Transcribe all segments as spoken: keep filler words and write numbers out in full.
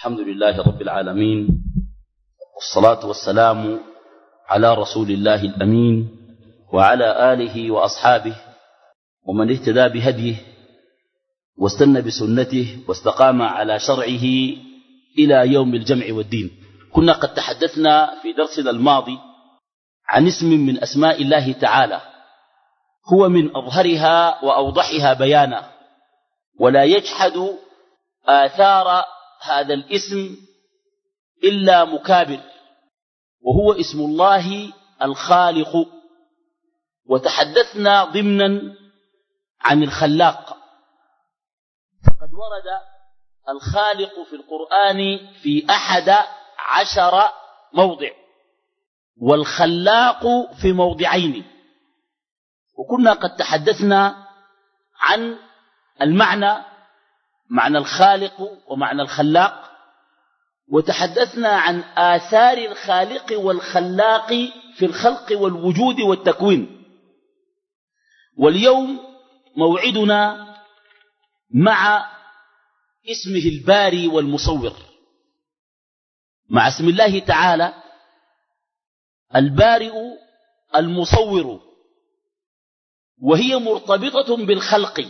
الحمد لله رب العالمين، والصلاة والسلام على رسول الله الأمين وعلى آله وأصحابه ومن اهتدى بهديه واستنى بسنته واستقام على شرعه إلى يوم الجمع والدين. كنا قد تحدثنا في درسنا الماضي عن اسم من أسماء الله تعالى هو من أظهرها وأوضحها بيانا، ولا يجحد آثار هذا الاسم إلا مكابر، وهو اسم الله الخالق. وتحدثنا ضمنا عن الخلاق، فقد ورد الخالق في القرآن في أحد عشر موضع، والخلاق في موضعين. وكنا قد تحدثنا عن المعنى، معنى الخالق ومعنى الخلاق، وتحدثنا عن آثار الخالق والخلاق في الخلق والوجود والتكوين. واليوم موعدنا مع اسمه الباري والمصور، مع اسم الله تعالى البارئ المصور، وهي مرتبطة بالخلق.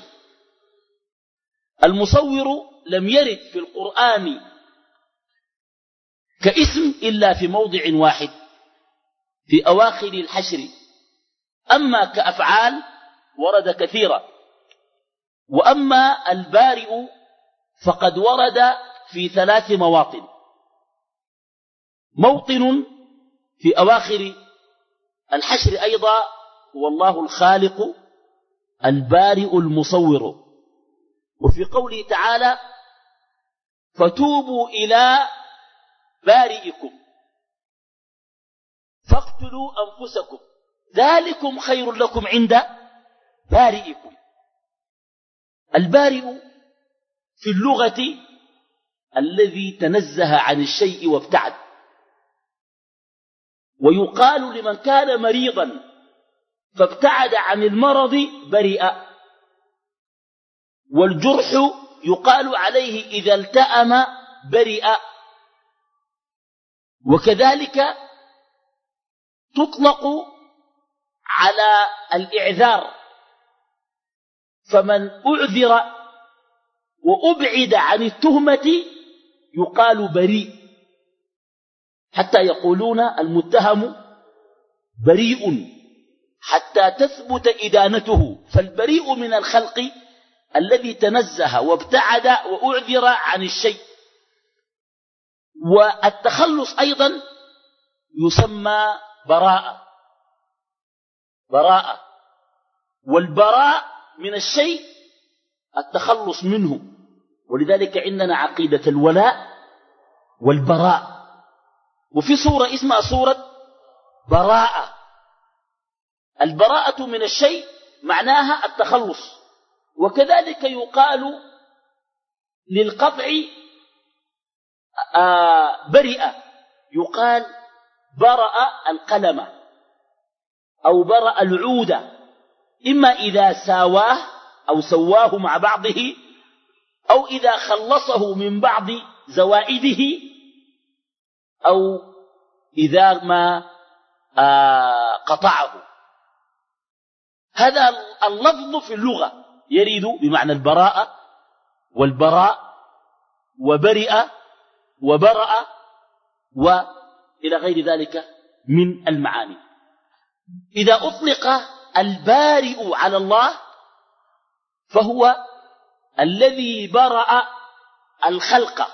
المصور لم يرد في القرآن كاسم إلا في موضع واحد في أواخر الحشر، أما كأفعال ورد كثيرا. وأما البارئ فقد ورد في ثلاث مواطن: موطن في أواخر الحشر أيضا هو الله الخالق البارئ المصور، وفي قوله تعالى: فتوبوا إلى بارئكم فاقتلوا أنفسكم ذلكم خير لكم عند بارئكم. البارئ في اللغة الذي تنزه عن الشيء وابتعد، ويقال لمن كان مريضا فابتعد عن المرض برئ. والجرح يقال عليه إذا التأم برئ. وكذلك تطلق على الإعذار، فمن أعذر وأبعد عن التهمة يقال بريء، حتى يقولون المتهم بريء حتى تثبت إدانته. فالبريء من الخلق الذي تنزه وابتعد وأعذر عن الشيء. والتخلص أيضا يسمى براءة براءة والبراء من الشيء التخلص منه. ولذلك عندنا عقيدة الولاء والبراء، وفي سورة اسمها سورة براءة. البراءة من الشيء معناها التخلص. وكذلك يقال للقطع آه برئ، يقال برأ القلم أو برأ العود، إما إذا ساواه أو سواه مع بعضه، أو إذا خلصه من بعض زوائده، أو إذا ما آه قطعه. هذا اللفظ في اللغة يريد بمعنى البراءة والبراء وبرئ وبرأ وإلى غير ذلك من المعاني. إذا أطلق البارئ على الله فهو الذي برأ الخلق،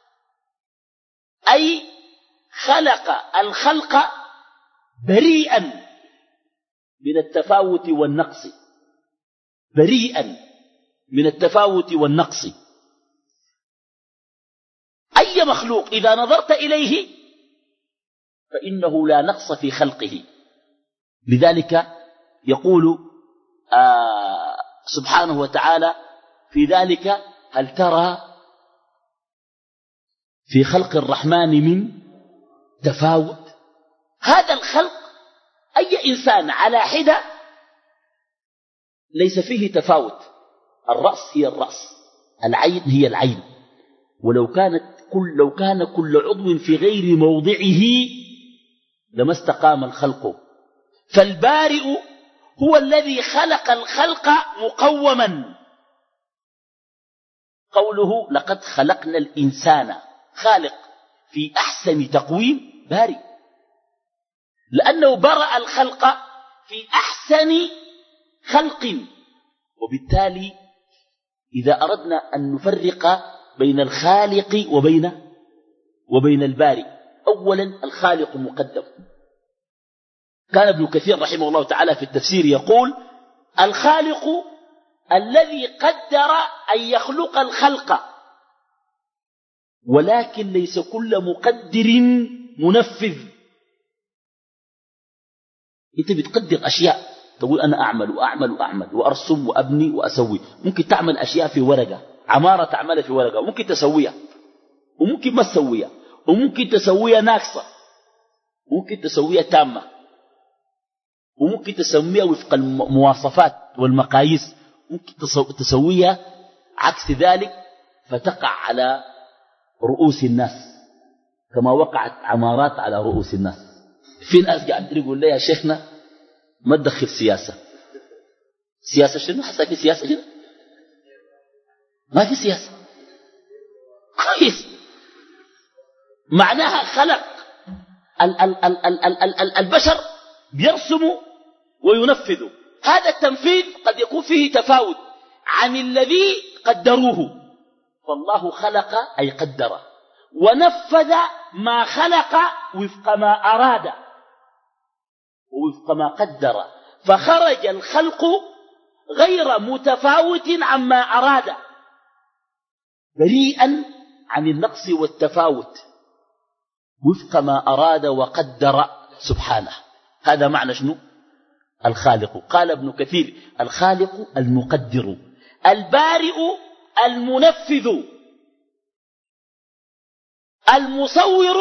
أي خلق الخلق بريئا من التفاوت والنقص، بريئا من التفاوت والنقص. أي مخلوق إذا نظرت إليه فإنه لا نقص في خلقه. لذلك يقول آه سبحانه وتعالى في ذلك: هل ترى في خلق الرحمن من تفاوت؟ هذا الخلق أي إنسان على حدة ليس فيه تفاوت. الرأس هي الرأس، العين هي العين، ولو كانت كل لو كان كل عضو في غير موضعه لما استقام الخلق. فالبارئ هو الذي خلق الخلق مقوما. قوله لقد خلقنا الإنسان، خالق في أحسن تقويم، بارئ، لأنه برأ الخلق في أحسن خلق. وبالتالي إذا أردنا أن نفرق بين الخالق وبين وبين البارئ، أولا الخالق مقدم. كان ابن كثير رحمه الله تعالى في التفسير يقول: الخالق الذي قدر أن يخلق الخلق، ولكن ليس كل مقدر منفذ. أنت بتقدر أشياء، تقول أنا أعمل وأعمل وأعمل وأرسم وأبني وأسوي. ممكن تعمل أشياء في ورقة، عمارة تعملها في ورقة، وممكن تسويها وممكن ما تسويها، وممكن تسويها ناقصة، وممكن تسويها تامة، وممكن تسويها وفق المواصفات والمقاييس، ممكن تسويها عكس ذلك فتقع على رؤوس الناس كما وقعت عمارات على رؤوس الناس. في ناس قاعد يقول لي يا شيخنا ما تدخل سياسة. سياسة شنو؟ حسا في سياسة شنو؟ ما في سياسة. كويس، معناها خلق ال ال ال ال ال ال ال البشر بيرسموا وينفذوا. هذا التنفيذ قد يكون فيه تفاوت عن الذي قدروه. فالله خلق أي قدر، ونفذ ما خلق وفق ما أراد ووفق ما قدر، فخرج الخلق غير متفاوت عما أراد، بريئا عن النقص والتفاوت، وفق ما أراد وقدر سبحانه. هذا معنى شنو؟ الخالق. قال ابن كثير: الخالق المقدر، البارئ المنفذ، المصور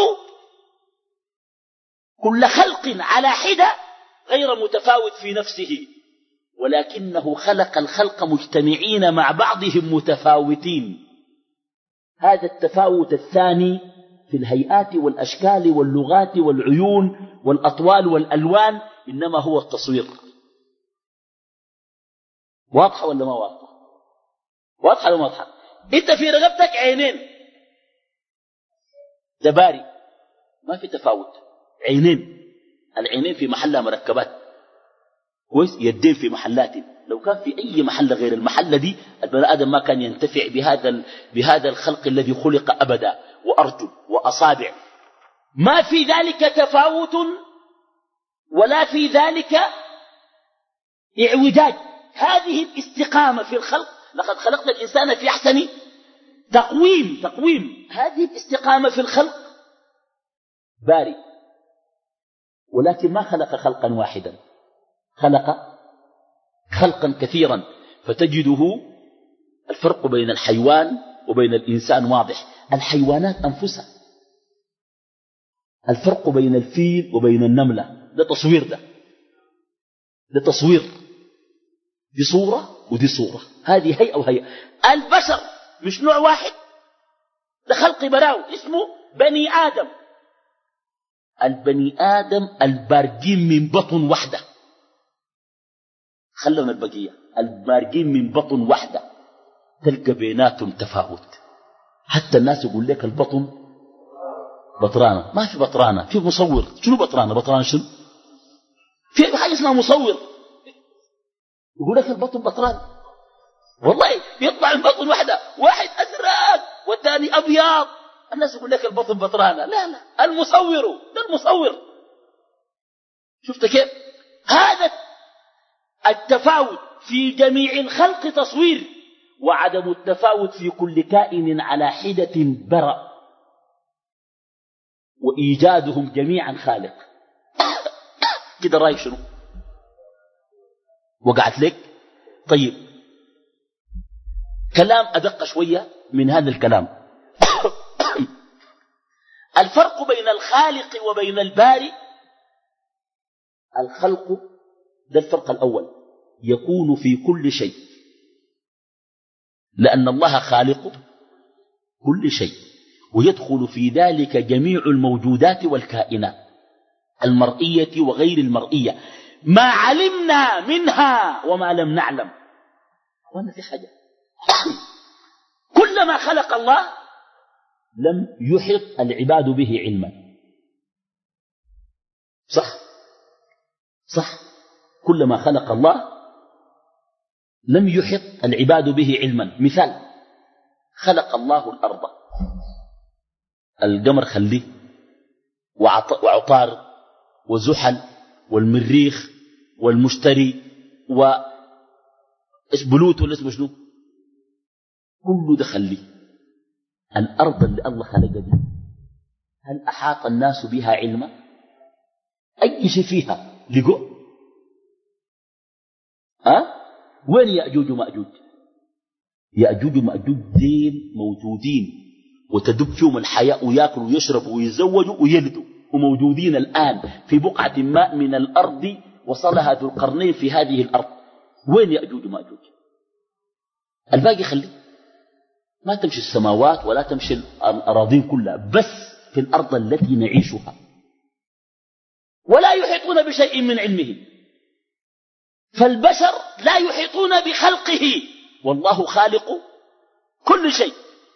كل خلق على حدة غير متفاوت في نفسه، ولكنه خلق الخلق مجتمعين مع بعضهم متفاوتين. هذا التفاوت الثاني في الهيئات والأشكال واللغات والعيون والأطوال والألوان إنما هو التصوير. واضحة ولا ما واضحة؟ واضحة ولا ما واضحة؟ انت في رقبتك عينين، ده باري، ما في تفاوت. عينين، العينين في محلها مركبات، كويس، يدين في محلات. لو كان في أي محل غير المحلة دي البني آدم ما كان ينتفع بهذا بهذا الخلق الذي خلق أبدا. وأرجل وأصابع، ما في ذلك تفاوت ولا في ذلك إعوجاج. هذه الاستقامة في الخلق. لقد خلقنا الإنسان في أحسن تقويم تقويم هذه الاستقامة في الخلق باري، ولكن ما خلق خلقا واحدا، خلق خلقا كثيرا. فتجده الفرق بين الحيوان وبين الإنسان واضح. الحيوانات أنفسها، الفرق بين الفيل وبين النملة ده تصوير، ده ده تصوير، دي صورة ودي صورة، هذه هيئة وهيئة. البشر مش نوع واحد، ده خلق براو اسمه بني آدم. البني آدم البارجين من بطن واحدة، خلنا البقية البارجين من بطن واحدة تلقى بيناتهم تفاوت. حتى الناس يقول لك البطن بطرانة، ما في بطرانة، في مصور. شنو بطرانة؟ بطرانة شنو؟ في حاجة اسمها مصور يقول لك البطن بطرانة. والله يطلع من بطن واحدة، واحد أزرق والثاني أبيض، الناس يقول لك البطن بطرانة. لا لا، المصور ده المصور. شفت كيف؟ هذا التفاوت في جميع الخلق تصوير، وعدم التفاوت في كل كائن على حدة برأ، وإيجادهم جميعا خالق. كده رأيك شنو؟ وقعت لك؟ طيب، كلام أدق شوية من هذا الكلام. الفرق بين الخالق وبين البارئ، الخلق ده الفرق الأول، يكون في كل شيء، لأن الله خالق كل شيء، ويدخل في ذلك جميع الموجودات والكائنات المرئية وغير المرئية، ما علمنا منها وما لم نعلم. وانا في حاجة كلما خلق الله لم يحط العباد به علما. صح صح كلما خلق الله لم يحط العباد به علما. مثال، خلق الله الأرض، القمر خليه وعطارد وزحل والمريخ والمشتري و بلوت ولا اسمه شنو، كله ده خليه. الأرض اللي الله خلقها دي هل أحاط الناس بها علما؟ أي شيء فيها لقوا؟ أه؟ وين يأجوج ومأجوج؟ يأجوج ومأجوج دين موجودين وتدب فيهم الحياة ويأكلوا ويشربوا ويزوجوا ويلدوا، وموجودين الآن في بقعة ما من الأرض وصلها ذو القرنين في هذه الأرض. وين يأجوج ومأجوج؟ الباقي خليه، ما تمشي السماوات ولا تمشي الأراضين كلها، بس في الأرض التي نعيشها. ولا يحيطون بشيء من علمه، فالبشر لا يحيطون بخلقه، والله خالق كل شيء.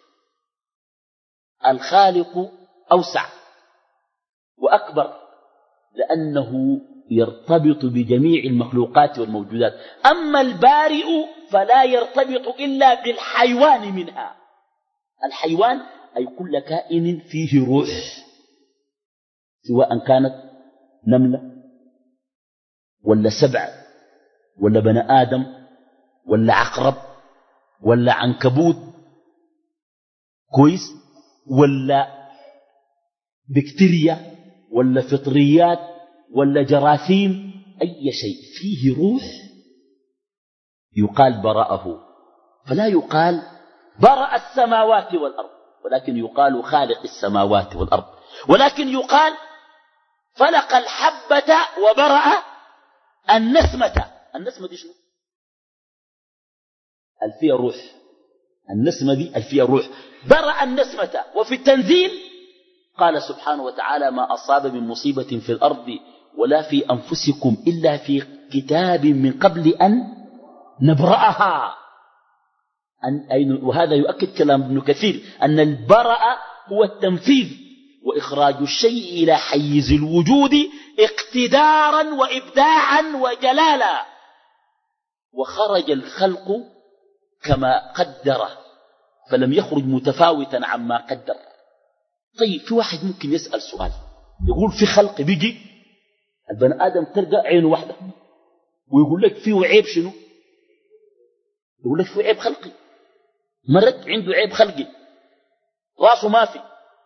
الخالق أوسع وأكبر لأنه يرتبط بجميع المخلوقات والموجودات. أما البارئ فلا يرتبط إلا بالحيوان منها. الحيوان أي كل كائن فيه روح، سواء كانت نملة ولا سبع ولا بني آدم ولا عقرب ولا عنكبوت كويس، ولا بكتيريا ولا فطريات ولا جراثيم، أي شيء فيه روح يقال برأه. فلا يقال برأ السماوات والأرض، ولكن يقال خالق السماوات والأرض. ولكن يقال فلق الحبة وبرأ النسمة. النسمة دي شنو؟ الفيها روح. النسمة دي الفيها روح، برأ النسمة. وفي التنزيل قال سبحانه وتعالى: ما أصاب من مصيبة في الأرض ولا في أنفسكم إلا في كتاب من قبل أن نبرأها. وهذا يؤكد كلام ابن كثير أن البرأ هو التنفيذ وإخراج الشيء إلى حيز الوجود اقتدارا وإبداعا وجلالا. وخرج الخلق كما قدر فلم يخرج متفاوتا عما قدر. طيب في واحد ممكن يسأل سؤال يقول في خلق بيجي البني آدم تلقى عينه واحدة ويقول لك فيه عيب شنو؟ يقول لك فيه عيب خلقي، مرت عنده عيب خلقي، راسه ما في،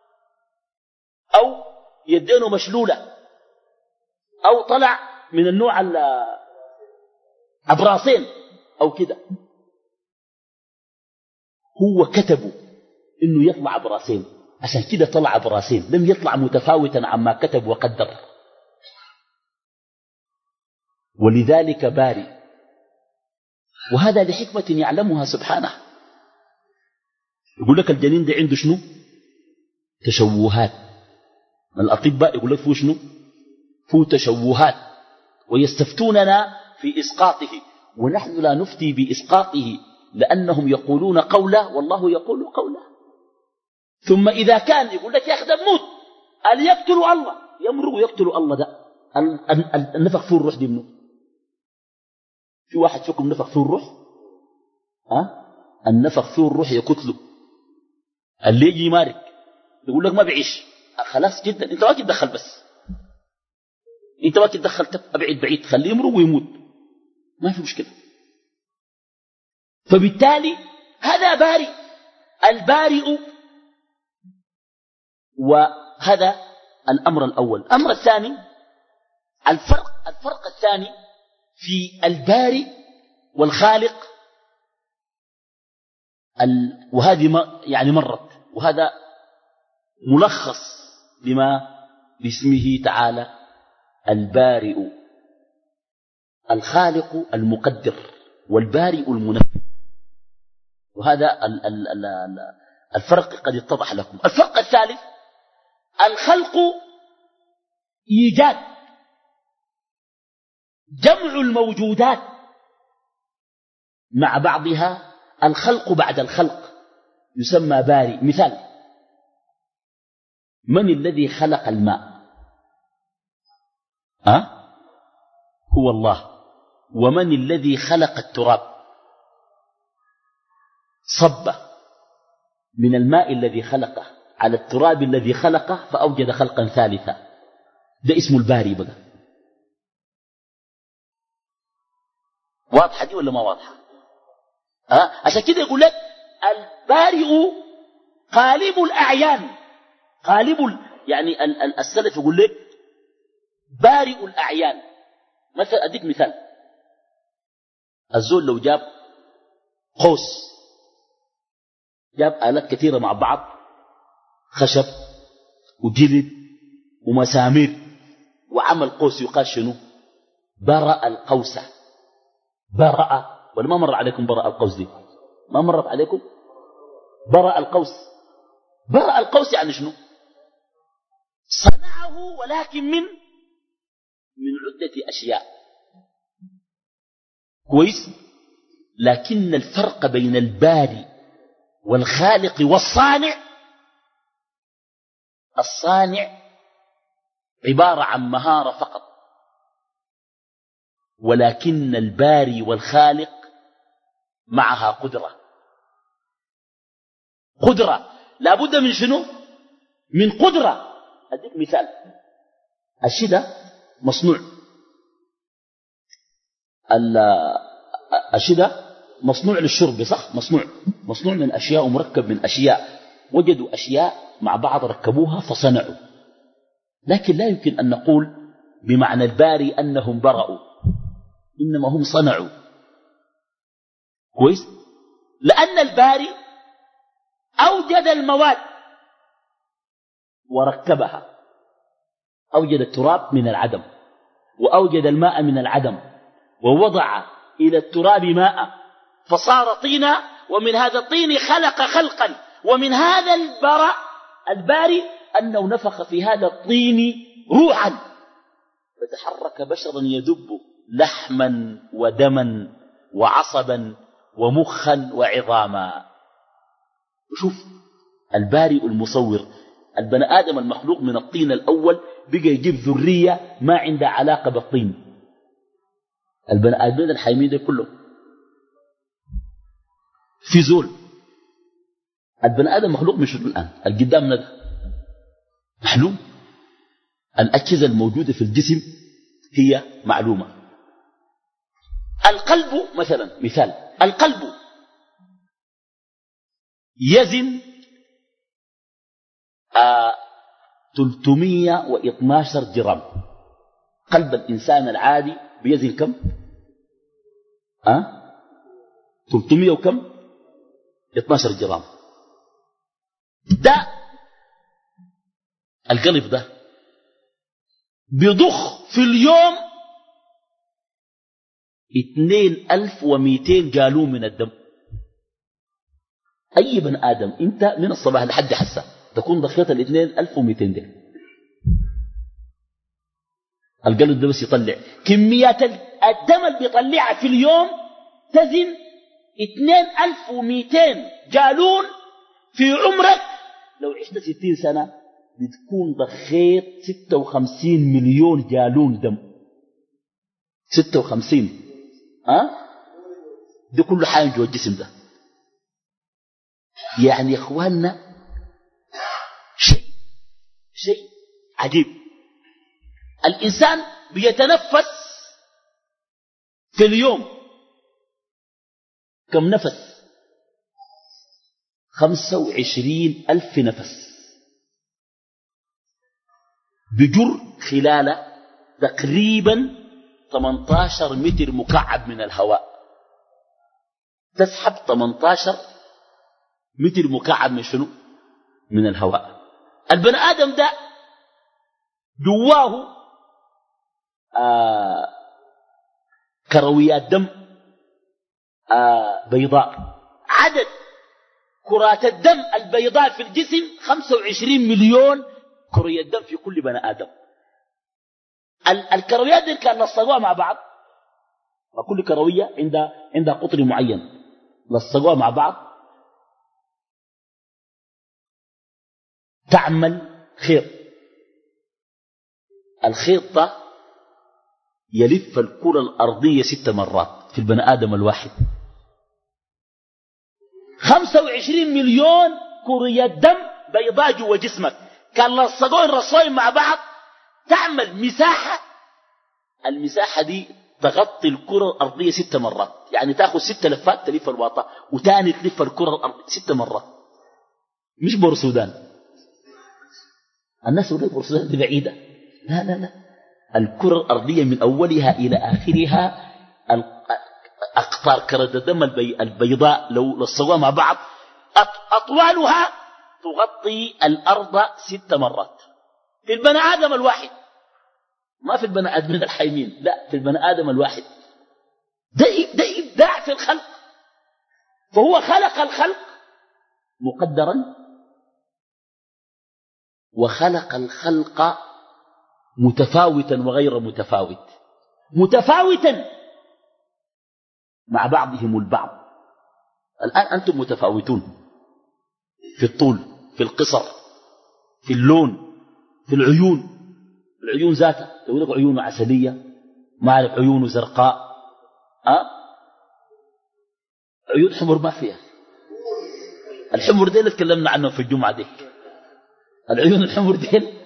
أو يدينه مشلولة، أو طلع من النوع عبراسين أو كده. هو كتبه إنه يطلع براسين، عشان كده طلع براسين، لم يطلع متفاوتا عما كتب وقدر. ولذلك باري، وهذا لحكمة يعلمها سبحانه. يقول لك الجنين ده عنده شنو؟ تشوهات. الأطباء يقول لك فيه شنو؟ فيه تشوهات، ويستفتوننا في إسقاطه، ونحن لا نفتي بإسقاطه لأنهم يقولون قوله والله يقول قوله. ثم إذا كان يقول لك يا أخي ده موت، قال يقتل الله، يمرق يقتل الله، ده النفخ فيه الروح دي منه. في واحد فيكم نفخ فيه الروح؟ ها؟ النفخ فيه الروح يقتله. اللي يجي يمارك يقول لك ما بعيش، خلاص جدا، انت ما تتدخل، بس انت ما تتدخل، ابعد بعيد، خليه يمرق ويموت، ما في مشكلة. فبالتالي هذا بارئ، البارئ. وهذا الأمر الأول. الأمر الثاني، الفرق الفرق الثاني في البارئ والخالق، وهذه يعني مرت، وهذا ملخص لما باسمه تعالى البارئ. الخالق المقدر والبارئ المنفذ. وهذا ال ال ال ال الفرق قد اتضح لكم. الفرق الثالث الخلق إيجاد، جمع الموجودات مع بعضها. الخلق بعد الخلق يسمى باري. مثال: من الذي خلق الماء؟ أه؟ هو الله. ومن الذي خلق التراب؟ صب من الماء الذي خلقه على التراب الذي خلقه فأوجد خلقا ثالثا. ده اسم الباري بقى. واضحة دي ولا ما واضحة؟ أه؟ عشان كده يقول لك البارئ قالب الأعيان. قالب ال... يعني السلف يقول لك بارئ الأعيان. مثلا أديك مثال: الزول لو جاب قوس، جاب آلات كثيرة مع بعض، خشب وجلد ومسامير، وعمل قوس يقال شنو؟ برأ القوس. برأ. ولا ما مر عليكم برأ القوس دي؟ ما مر عليكم برأ القوس؟ برأ القوس يعني شنو؟ صنعه ولكن من من عدة أشياء. كويس؟ لكن الفرق بين الباري والخالق والصانع، الصانع عبارة عن مهارة فقط، ولكن الباري والخالق معها قدرة. قدرة لا بد من شنو؟ من قدرة. أديك مثال: الشدة مصنوع، الشدة مصنوع للشرب، صح؟ مصنوع مصنوع من أشياء ومركب من أشياء. وجدوا أشياء مع بعض ركبوها فصنعوا. لكن لا يمكن أن نقول بمعنى الباري أنهم برأوا، إنما هم صنعوا. كويس؟ لأن الباري أوجد المواد وركبها. أوجد التراب من العدم، وأوجد الماء من العدم، ووضع إلى التراب ماء فصار طينا، ومن هذا الطين خلق خلقا. ومن هذا البراء الباري أنه نفخ في هذا الطين روحا فتحرك بشرا يدب لحما ودما وعصبا ومخا وعظاما. شوف البارئ المصور. البني آدم المخلوق من الطين الأول بقى يجيب ذرية ما عندها علاقة بالطين. البني آدمين الحيمين ده كله في زول. البني آدم مخلوق من شنو الآن؟ القدامنا ده معلوم. الأجهزة الموجودة في الجسم هي معلومة. القلب مثلا، مثال: القلب يزن آه ثلاثمئة واثني عشر جرام. قلب الإنسان العادي بيزن كم؟ آه ثلاثمئة وكم؟ اثني عشر جرام. ده القلب ده بيضخ في اليوم اثنين ألف ومئتين جالون من الدم. أي بن آدم أنت من الصباح لحد حسا تكون ضخيت الاثنين ألف ومئتين دي. القلب ده بس يطلع كميات الدم اللي بيطلعها في اليوم تزن اثنين ألف ومئتين جالون. في عمرك لو عشت ستين سنة بتكون ضخيت ستة وخمسين مليون جالون دم. ستة وخمسين أه؟ ده كله حاجة جوا الجسم ده. يعني يا اخواننا شيء شيء عجيب. الإنسان بيتنفس في اليوم كم نفس؟ خمسة وعشرين ألف نفس. بجر خلال تقريبا ثمانية عشر متر مكعب من الهواء. تسحب ثمانية عشر متر مكعب من شنو؟ من الهواء. البني آدم ده جواه آه كرويات دم آه بيضاء. عدد كرات الدم البيضاء في الجسم خمسة وعشرين مليون كرية دم في كل بني آدم. الكرويات دي كان لصقوها مع بعض، وكل كروية عندها عندها قطر معين، لصقوها مع بعض تعمل خيط. الخيط ده يلف الكرة الأرضية ست مرات في البني آدم الواحد. خمسة وعشرين مليون كرية دم بيضاء جوا جسمك كان لصقوين رصوين مع بعض تعمل مساحة، المساحة دي تغطي الكرة الأرضية ست مرات، يعني تأخذ ست لفات تلف الواطة وتاني تلف الكرة الأرضية ست مرات. مش بور السودان، الناس يقولون بور السودان دي بعيدة، لا لا لا، الكرة الأرضية من أولها إلى آخرها أقطار كرة الدم البيضاء لو لصقوها مع بعض أطوالها تغطي الأرض ست مرات في البني آدم الواحد، ما في البني آدمين الحيمين، لا في البني آدم الواحد. ده ده إبداع في الخلق. فهو خلق الخلق مقدرا وخلق الخلق متفاوتا وغير متفاوت، متفاوتا مع بعضهم البعض. الآن أنتم متفاوتون في الطول، في القصر، في اللون، في العيون. العيون ذاتها يقول لك عيونه عسلية، ما أعرف عيونه زرقاء، أه؟ عيون حمر ما فيها. الحمر ديل اتكلمنا عنه في الجمعة دي، العيون الحمر ديل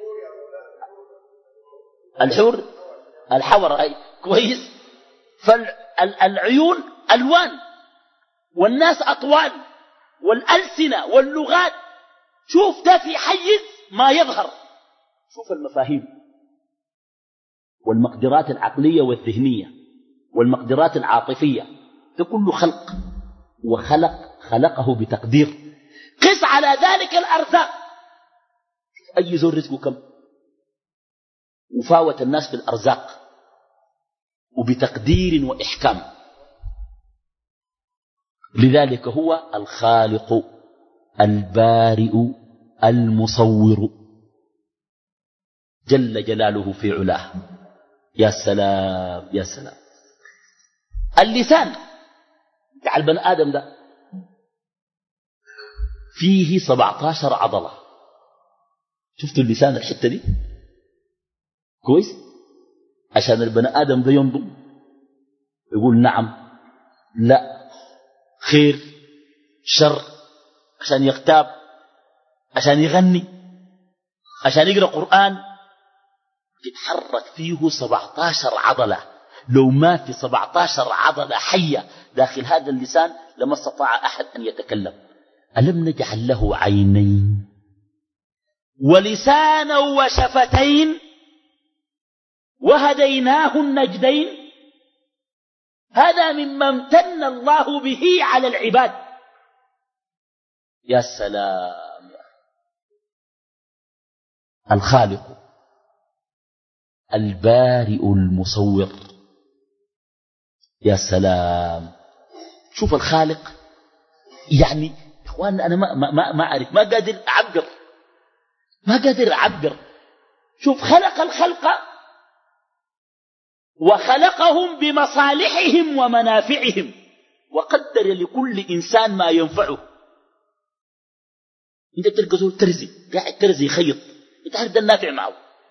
الحور الحور هاي كويس. فالعيون ألوان والناس أطوال والألسنة واللغات. شوف ده في حيز ما يظهر. شوف المفاهيم والمقدرات العقلية والذهنية والمقدرات العاطفية، ده كله خلق، وخلق خلقه بتقدير. قس على ذلك الأرزاق. أي زور رزقه كم، وفاوت الناس في الأرزاق وبتقدير وإحكام. لذلك هو الخالق البارئ المصور جل جلاله في علاه. يا سلام يا سلام. اللسان بتاع البني آدم ده فيه سبعة عشر عضلة. شفتوا اللسان الحتة دي كويس؟ عشان البني آدم ده ينضم يقول نعم لا خير شر، عشان يغتاب، عشان يغني، عشان يقرأ قرآن، يتحرك فيه سبعة عشر عضلة. لو ما في سبعة عشر عضلة حية داخل هذا اللسان لما استطاع أحد أن يتكلم. ألم نجعل له عينين ولسانا وشفتين وهديناه النجدين. هذا مما امتن الله به على العباد. يا سلام. الخالق البارئ المصور. يا سلام. شوف الخالق، يعني إخوان أنا ما, ما, ما أعرف، ما قادر أعبر، ما قادر أعبر. شوف خلق الخلق وخلقهم بمصالحهم ومنافعهم، وقدر لكل إنسان ما ينفعه. انت تلقى زول ترزي قاعد ترزي خيط، انت عارف ده النافع معه.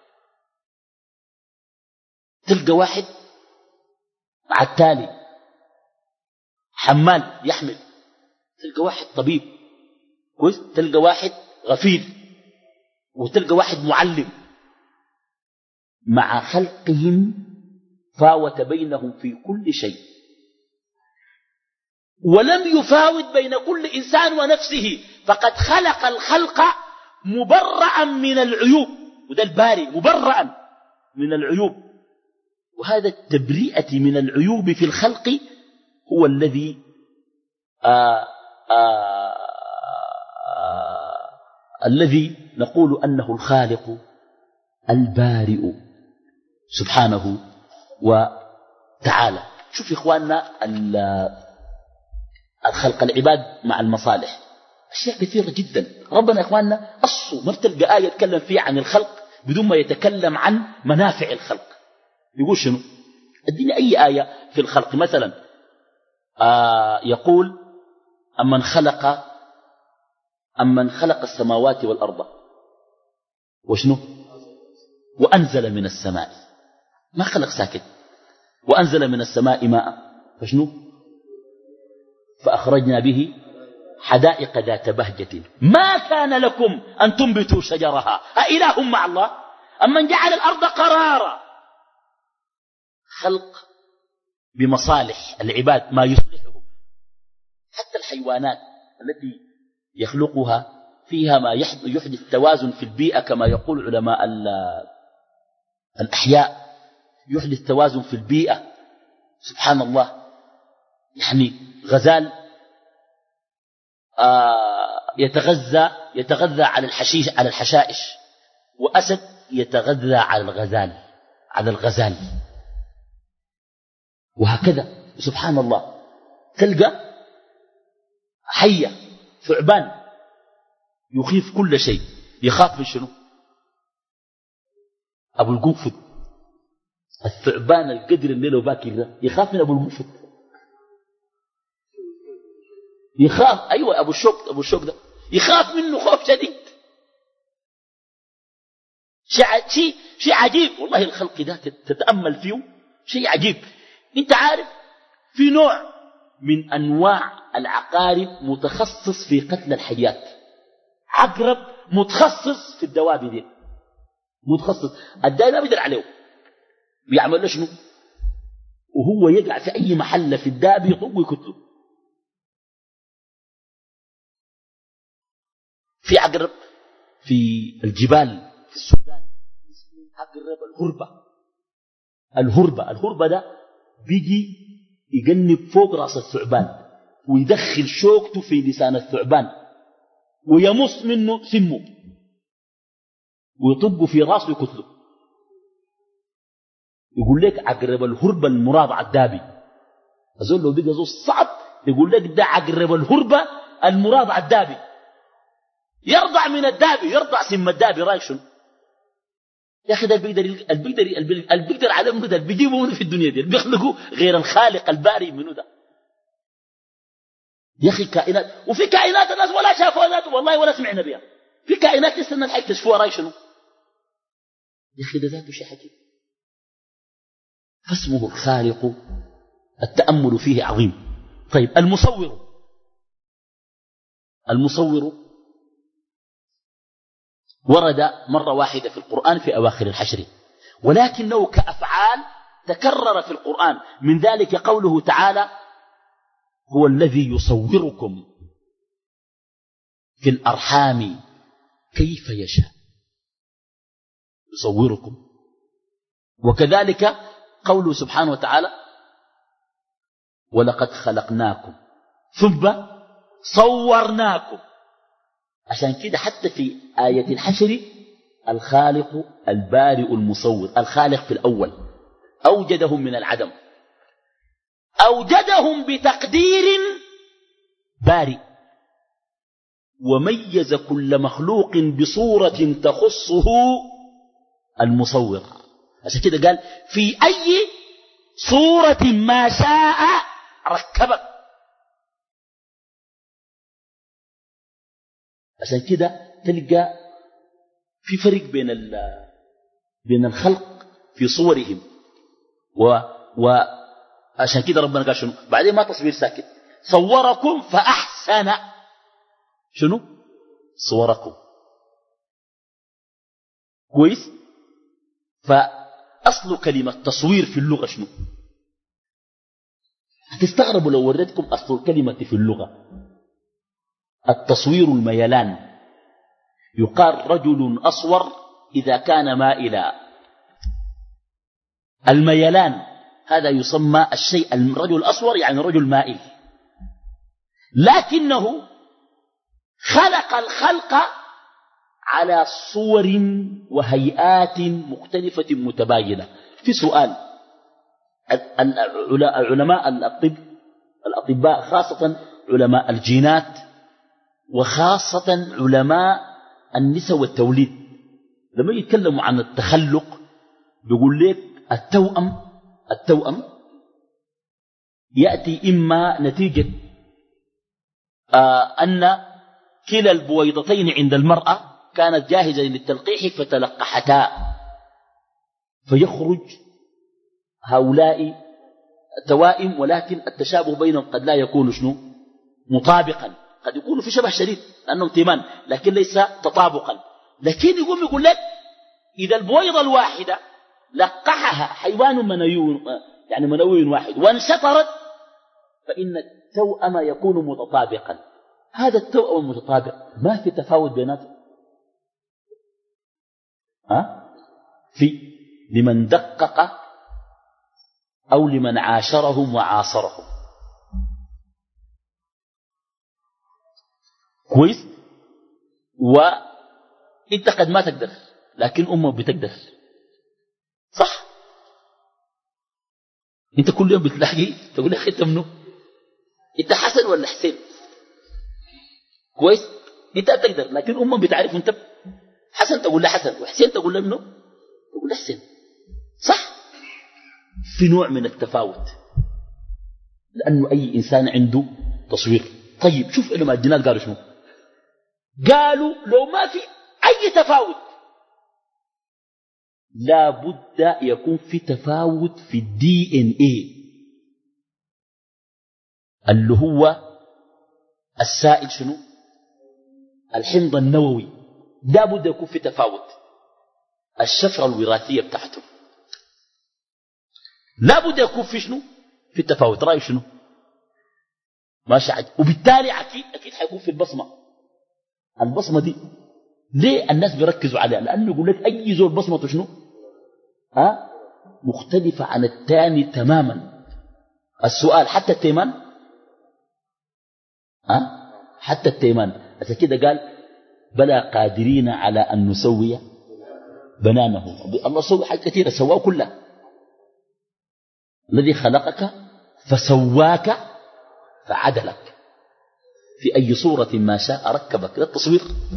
تلقى واحد عتالي حمال يحمل، تلقى واحد طبيب كويس، تلقى واحد غفير، وتلقى واحد معلم. مع خلقهم فاوت بينهم في كل شيء، ولم يفاوت بين كل إنسان ونفسه، فقد خلق الخلق مبرأ من العيوب. وده البارئ مبرأ من العيوب. وهذا التبرئة من العيوب في الخلق هو الذي آآ آآ الذي نقول أنه الخالق البارئ سبحانه وتعالى. شوف يا إخواننا الخلق العباد مع المصالح. أشياء كثيرة جدا. ربنا يا إخواننا أصله ما بتلقى آية يتكلم فيها عن الخلق بدون ما يتكلم عن منافع الخلق. يقول شنو؟ اديني أي آية في الخلق مثلا آه يقول أمن خلق أمن خلق السماوات والأرض وشنو؟ وأنزل من السماء. ما خلق ساكت. وأنزل من السماء ماء فشنو؟ فأخرجنا به حدائق ذات بهجة ما كان لكم أن تنبتوا شجرها أإله مع الله أمن جعل الأرض قرارا. خلق بمصالح العباد ما يصلحهم. حتى الحيوانات التي يخلقها فيها ما يحدث توازن في البيئة كما يقول علماء الأحياء، يحدث توازن في البيئة. سبحان الله. يعني غزال آه يتغذى يتغذى على الحشيش على الحشائش، وأسد يتغذى على الغزال على الغزال وهكذا. سبحان الله. تلقى حية ثعبان يخيف كل شيء. يخاف من شنو؟ أبو القنفذ. الثعبان القدر اللي له باكر ده يخاف من أبو القنفذ. يخاف. أيوة أبو الشوك أبو الشوك ده يخاف منه خوف شديد. شيء شيء عجيب والله. الخلق ده تتأمل فيه شيء عجيب. انت عارف في نوع من أنواع العقارب متخصص في قتل الحيات. عقرب متخصص في الدواب دي. متخصص. الداي ما بيدر عليه. بيعمل له شنو؟ وهو يقع في أي محل في الداب يطب ويكتله. في عقرب في الجبال في السودان اسمه عقرب الهربة. الهربة الهربة ده بيجي يجنب فوق راس الثعبان ويدخل شوكته في لسان الثعبان ويمص منه سمه ويطب في راسه ويكتله. يقول لك عقرب الهربة المراد عالدابي. أقول له بيجي زو صعب يقول لك ده عقرب الهربة المراد عالدابي. يرضع من الدابي يرضع سم الدابي. رايك شنو يا أخي؟ ده البيقدر البيقدر البيقدر على منه ده بيجيبه منه في الدنيا دي بيخلقوا غير الخالق الباري منه ده يا أخي. كائنات وفي كائنات الناس ولا شافوا ذاته والله ولا سمعنا بها. في كائنات لسه الناس حيكتشفوها. رايك شنو يا أخي؟ ده ذاته شيء حكيم. فاسمه الخالق التأمل فيه عظيم. طيب المصور المصور ورد مرة واحدة في القرآن في أواخر الحشر ولكنه كأفعال تكرر في القرآن. من ذلك قوله تعالى هو الذي يصوركم في الأرحام كيف يشاء. يصوركم. وكذلك قوله سبحانه وتعالى ولقد خلقناكم ثم صورناكم. عشان كده حتى في آية الحشر الخالق البارئ المصور. الخالق في الأول أوجدهم من العدم أوجدهم بتقدير بارئ وميز كل مخلوق بصورة تخصه المصور. عشان كده قال في أي صورة ما شاء ركبك. عشان كده تلقى في فرق بين بين الخلق في صورهم و وعشان كده ربنا قال شنو بعدين؟ ما تصوير ساكت. صوركم فأحسن شنو صوركم. كويس. فأصل كلمة تصوير في اللغة شنو؟ هتستغربوا لو وريتكم أصل الكلمة في اللغة. التصوير الميلان. يقال رجل أصور إذا كان مائلا. الميلان هذا يسمى الشيء. الرجل الأصور يعني رجل مائل. لكنه خلق الخلق على صور وهيئات مختلفة متباينة. في سؤال العلماء الأطب الأطباء خاصة علماء الجينات وخاصة علماء النساء والتوليد لما يتكلموا عن التخلق بيقول لك التوأم التوأم يأتي إما نتيجة آه أن كلا البويضتين عند المرأة كانت جاهزة للتلقيح فتلقحتا فيخرج هؤلاء توائم، ولكن التشابه بينهم قد لا يكون شنو مطابقا، قد يكون في شبه شديد لأنهم تيمان لكن ليس تطابقا. لكن يقوم يقول لك إذا البويضة الواحدة لقحها حيوان منوي يعني منوي واحد وانشطرت فإن التوأم يكون متطابقا. هذا التوأم المتطابق ما في تفاوت بيناتهم ها في لمن دقق أو لمن عاشرهم وعاصرهم. كويس. وانت قد ما تقدر لكن امك بتقدر صح. انت كل يوم بتلاقي تقول لك انت منو انت حسن ولا حسين كويس انت بتقدر لكن امك بتعرف انت حسن تقول له حسن وحسين تقول له منو تقول له حسين صح. في نوع من التفاوت لانه اي انسان عنده تصوير. طيب شوف علماء الجينات قالوا شنو؟ قالوا لو ما في أي تفاوت لا بد يكون في تفاوت في الدي ان اي اللي هو السائل شنو الحمض النووي، لا بد يكون في تفاوت. الشفرة الوراثية بتاعته لا بد يكون في شنو في تفاوت. رأي شنو ماشي عجب. وبالتالي أكيد أكيد حيكون في البصمة. البصمة دي ليه الناس بيركزوا عليها؟ لأنه يقول لك أي زول بصمته شنو ها مختلفة عن الثاني تماما. السؤال حتى التيمان ها حتى التيمان عشان كده قال بلا قادرين على أن نسوي بنانه. الله سوى حاجة كثيرة سواه كلها. الذي خلقك فسواك فعدلك في أي صورة ما شاء ركبك. ده التصوير.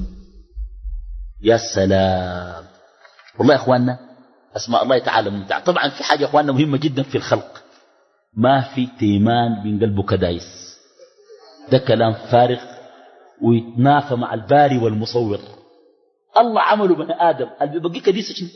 يا سلام والله يا أخواننا أسماء الله تعالى ممتعة. طبعا في حاجة يا أخواننا مهمة جدا في الخلق، ما في تيمان بين قلبه كدايس. ده كلام فارغ ويتنافى مع الباري والمصور. الله عمله بني آدم اللي بيبقى كديسة شنو.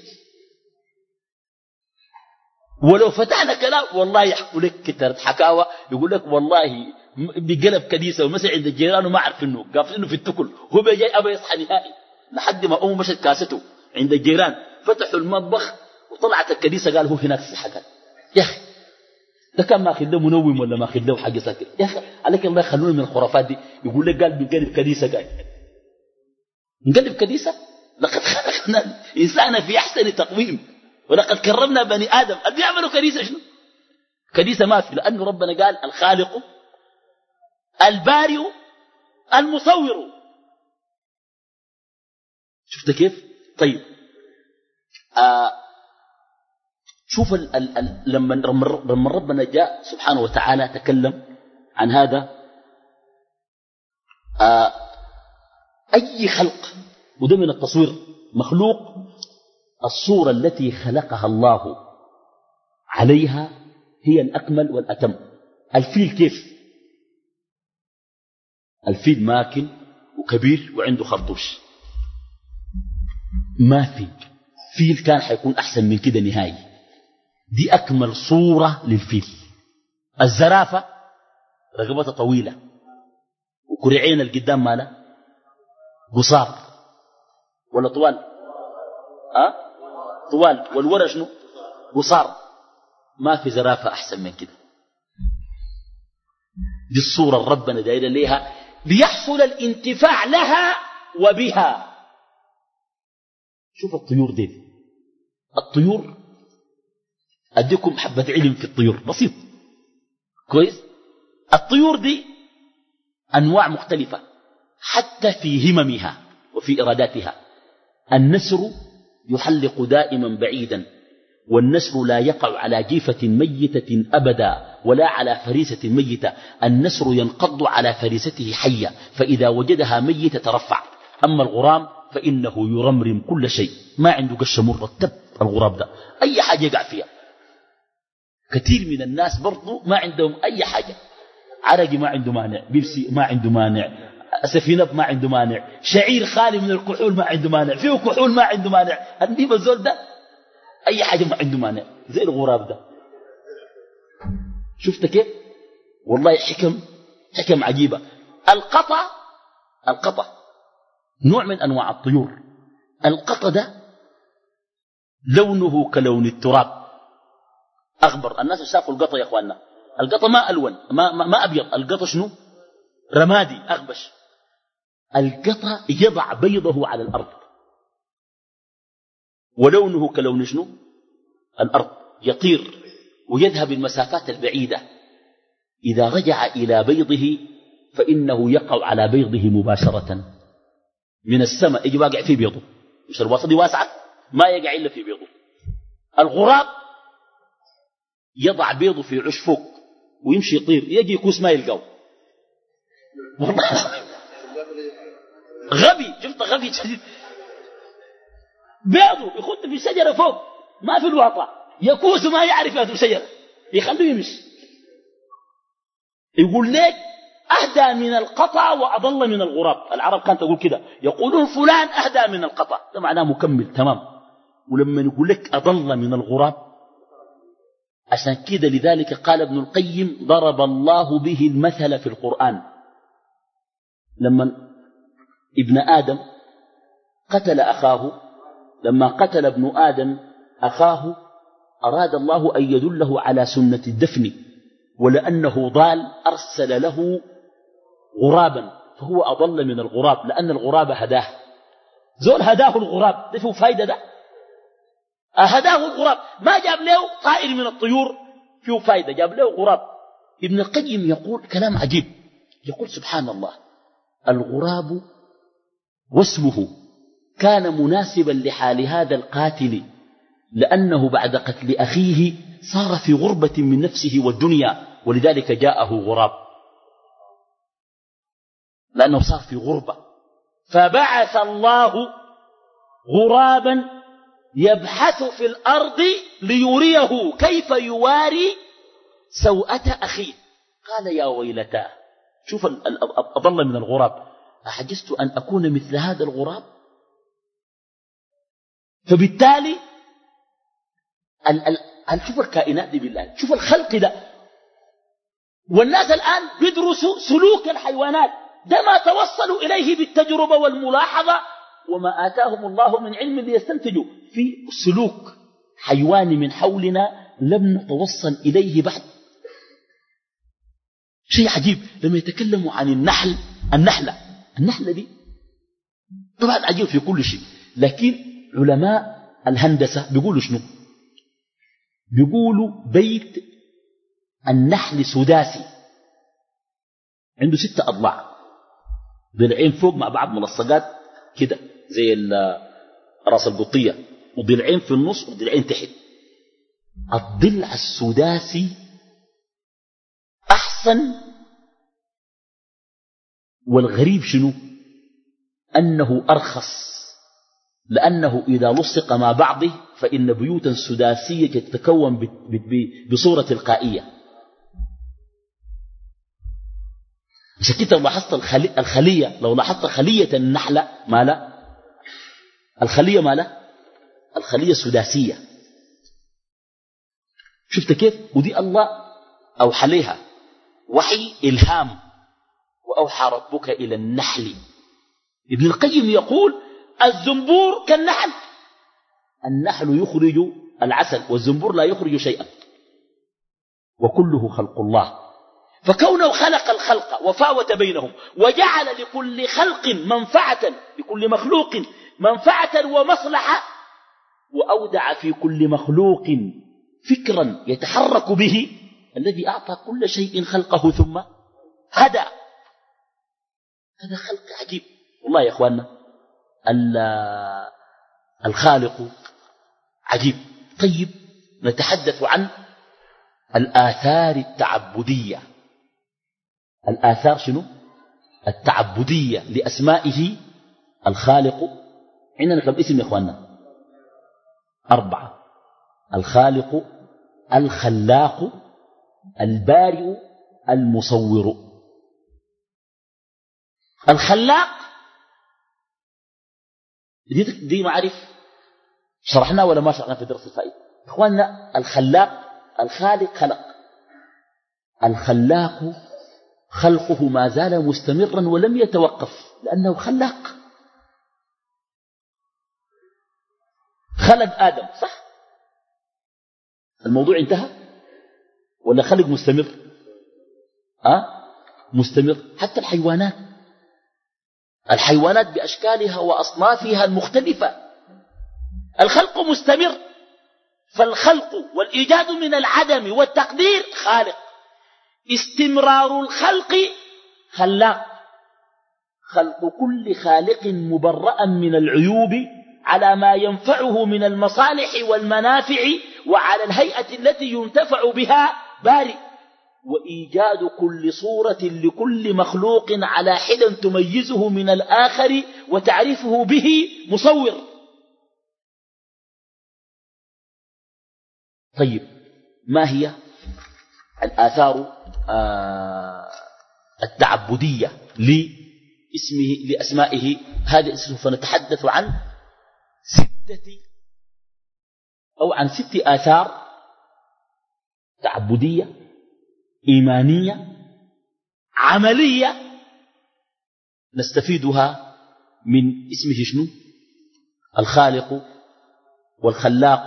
ولو فتحنا كلام والله يحكوا لك كترت حكاوى يقول لك والله بقلب كديسة ومسح عند الجيران وما عرف انه قافلينه في التكل هو بيجي ابى يصحى نهائي لحد ما امه مشت كاسته عند الجيران فتحوا المطبخ وطلعت الكديسة قال هو هناك الحكا. يا اخي ده كان ماخذ له منوم ولا ماخذ له حاجه ساكت. يا اخي عليك الله يخلونا من الخرافات دي. يقول لك قال بنقلب كديسة قال نقلب كديسة. لقد خلقنا الانسان في احسن تقويم ولقد كرمنا بني آدم. اللي بيعملوا كنيسة شنو كنيسة ما في لأنه ربنا قال الخالق البارئ المصور. شفت كيف؟ طيب آه شوف ال ال ال لما لما ربنا جاء سبحانه وتعالى تكلم عن هذا آه أي خلق وده من التصوير مخلوق الصورة التي خلقها الله عليها هي الأكمل والأتم. الفيل كيف؟ الفيل ماكن وكبير وعنده خرطوش. ما في فيل كان حيكون أحسن من كده نهائي. دي أكمل صورة للفيل. الزرافة رقبتها طويلة وكرعين القدام ماله قصار ولا طوال أه؟ طوال والورا شنو قصار. ما في زرافة أحسن من كده. دي الصورة ربنا داير ليها ليحصل الانتفاع لها وبها. شوف الطيور دي الطيور أديكم حبة علم في الطيور بسيط كويس. الطيور دي أنواع مختلفة حتى في هممها وفي إراداتها. النسر يحلق دائما بعيدا والنسر لا يقع على جيفة ميتة أبدا ولا على فريسة ميتة. النسر ينقض على فريسته حية، فإذا وجدها ميتة ترفع. أما الغراب فإنه يرمرم كل شيء، ما عنده قش مرتب. الغراب ده أي حاجة يقع فيها. كثير من الناس برضو ما عندهم أي حاجة. عرقي ما عنده مانع، بيبسي ما عنده مانع، سفينب ما عنده مانع، شعير خالي من الكحول ما عنده مانع، فيه كحول ما عنده مانع. النيب الزول ده أي حاجة ما عنده مانع، زي الغراب ده. شفت كيف؟ والله حكم حكم عجيبة. القطع القطع نوع من أنواع الطيور. القطع ده لونه كلون التراب، أخضر. الناس شافوا القطع يا أخواننا، القطع ما ألون، ما, ما, ما أبيض. القطع شنو؟ رمادي أغبش. القطع يضع بيضه على الأرض ولونه كلون شنو؟ الأرض. يطير ويذهب المسافات البعيدة. إذا رجع إلى بيضه فإنه يقع على بيضه مباشرة من السماء، يجي واقع في بيضه. مش الوسط دي واسعة، ما يقع إلا في بيضه. الغراب يضع بيضه في عش فوق ويمشي يطير، يجي يكوس ما يلقاه. غبي، شفت غبي شديد. بيضه يخط في شجرة فوق، ما في الواقع، يكوس ما يعرف هذه الشجرة، يخليه يمشي. يقول لك أهدى من القطع وأضل من الغراب. العرب كانت تقول كده، يقولون فلان أهدى من القطع، ده معناه مكمل تمام. ولما يقول لك أضل من الغراب، عشان كده لذلك قال ابن القيم ضرب الله به المثل في القرآن. لما ابن آدم قتل أخاه، لما قتل ابن آدم أخاه أراد الله أن يدله على سنة الدفن، ولأنه ضال أرسل له غرابا فهو أضل من الغراب، لأن الغراب هداه. زول هداه الغراب، ده فيه فايدة. ده هداه الغراب، ما جاب له طائر من الطيور فيه فايدة، جاب له غراب. ابن القيم يقول كلام عجيب، يقول سبحان الله، الغراب واسمه كان مناسبا لحال هذا القاتل، لأنه بعد قتل أخيه صار في غربة من نفسه والدنيا، ولذلك جاءه غراب، لأنه صار في غربة. فبعث الله غرابا يبحث في الأرض ليريه كيف يواري سوءة أخيه. قال يا ويلتاه، شوف أضل من الغراب، أحجزت أن أكون مثل هذا الغراب. فبالتالي ال ال ال شوف الكائنات دي بالله، شوف الخلق ده. والناس الآن بيدرسوا سلوك الحيوانات، ده ما توصلوا إليه بالتجربة والملاحظة وما آتاهم الله من علم ليستنتجوا في سلوك حيواني من حولنا لم نتوصل إليه بعد. شيء عجيب لما يتكلموا عن النحل، النحلة النحلة دي طبعا عجيب في كل شيء، لكن علماء الهندسة بيقولوا شنو؟ بيقولوا بيت النحل سداسي، عنده ستة أضلاع، ضلعين فوق مع بعض ملصقات كده زي راس القطية، وضلعين في النص وضلعين تحت. الضلع السداسي أحسن، والغريب شنو؟ أنه أرخص، لأنه إذا لصق مع بعضه فإن بيوتا سداسية تتكون بصورة تلقائية. عشان كده لو لاحظت الخلية، لو لاحظت خلية النحلة ما لا، الخلية ما لا، الخلية سداسية. شفت كيف؟ ودي الله أوحى لها وحي إلهام، وأوحى ربك إلى النحل. ابن القيم يقول الزنبور كالنحل، النحل يخرج العسل والزنبور لا يخرج شيئا، وكله خلق الله. فكونه خلق الخلق وفاوت بينهم وجعل لكل خلق منفعة، لكل مخلوق منفعة ومصلحة، وأودع في كل مخلوق فكرا يتحرك به، الذي أعطى كل شيء خلقه ثم هدى. هذا خلق عجيب والله يا أخواننا، الخالق عجيب. طيب نتحدث عن الآثار التعبدية. الآثار شنو؟ التعبدية لأسمائه الخالق. عندنا كم اسم يا إخواننا؟ أربعة: الخالق، الخلاق، البارئ، المصور. الخلاق دي, دي معرف شرحناه ولا ما شرحناه في درس الفائدة؟ إخواننا الخلاق، الخالق خلق، الخلاق خلقه ما زال مستمرا ولم يتوقف لأنه خلاق. خلق آدم صح؟ الموضوع انتهى ولا خلق مستمر؟ أه؟ مستمر. حتى الحيوانات، الحيوانات بأشكالها وأصنافها المختلفة الخلق مستمر. فالخلق والإيجاد من العدم والتقدير خالق، استمرار الخلق خلاق. خلق كل خالق مبرأ من العيوب على ما ينفعه من المصالح والمنافع وعلى الهيئة التي ينتفع بها بارئ. وإيجاد كل صورة لكل مخلوق على حدة تميزه من الآخر وتعرفه به مصور. طيب ما هي الآثار آه التعبدية لاسمه لأسمائه؟ هذا سوف نتحدث عن ستة أو عن ست آثار تعبدية إيمانية عملية نستفيدها من اسمه شنو؟ الخالق والخلاق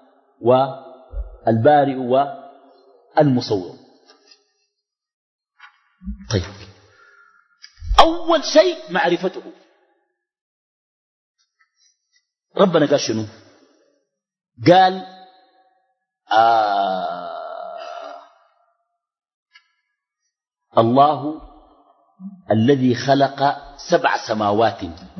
والبارئ والمصور. طيب أول شيء معرفته. ربنا قال شنو؟ قال آه الله الذي خلق سبع سماوات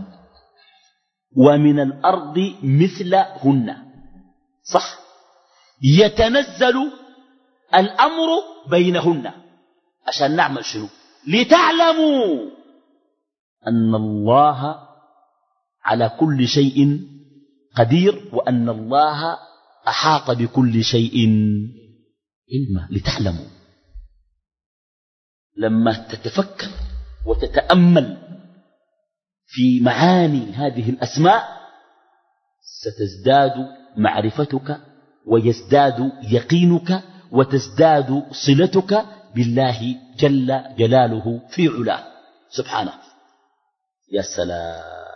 ومن الأرض مثلهن صح؟ يتنزل الأمر بينهن عشان نعمل شنو؟ لتعلموا أن الله على كل شيء قدير وأن الله أحاط بكل شيء علما. لتعلموا، لما تتفكر وتتأمل في معاني هذه الأسماء ستزداد معرفتك ويزداد يقينك وتزداد صلتك بالله جل جلاله في علاه سبحانه. يا سلام.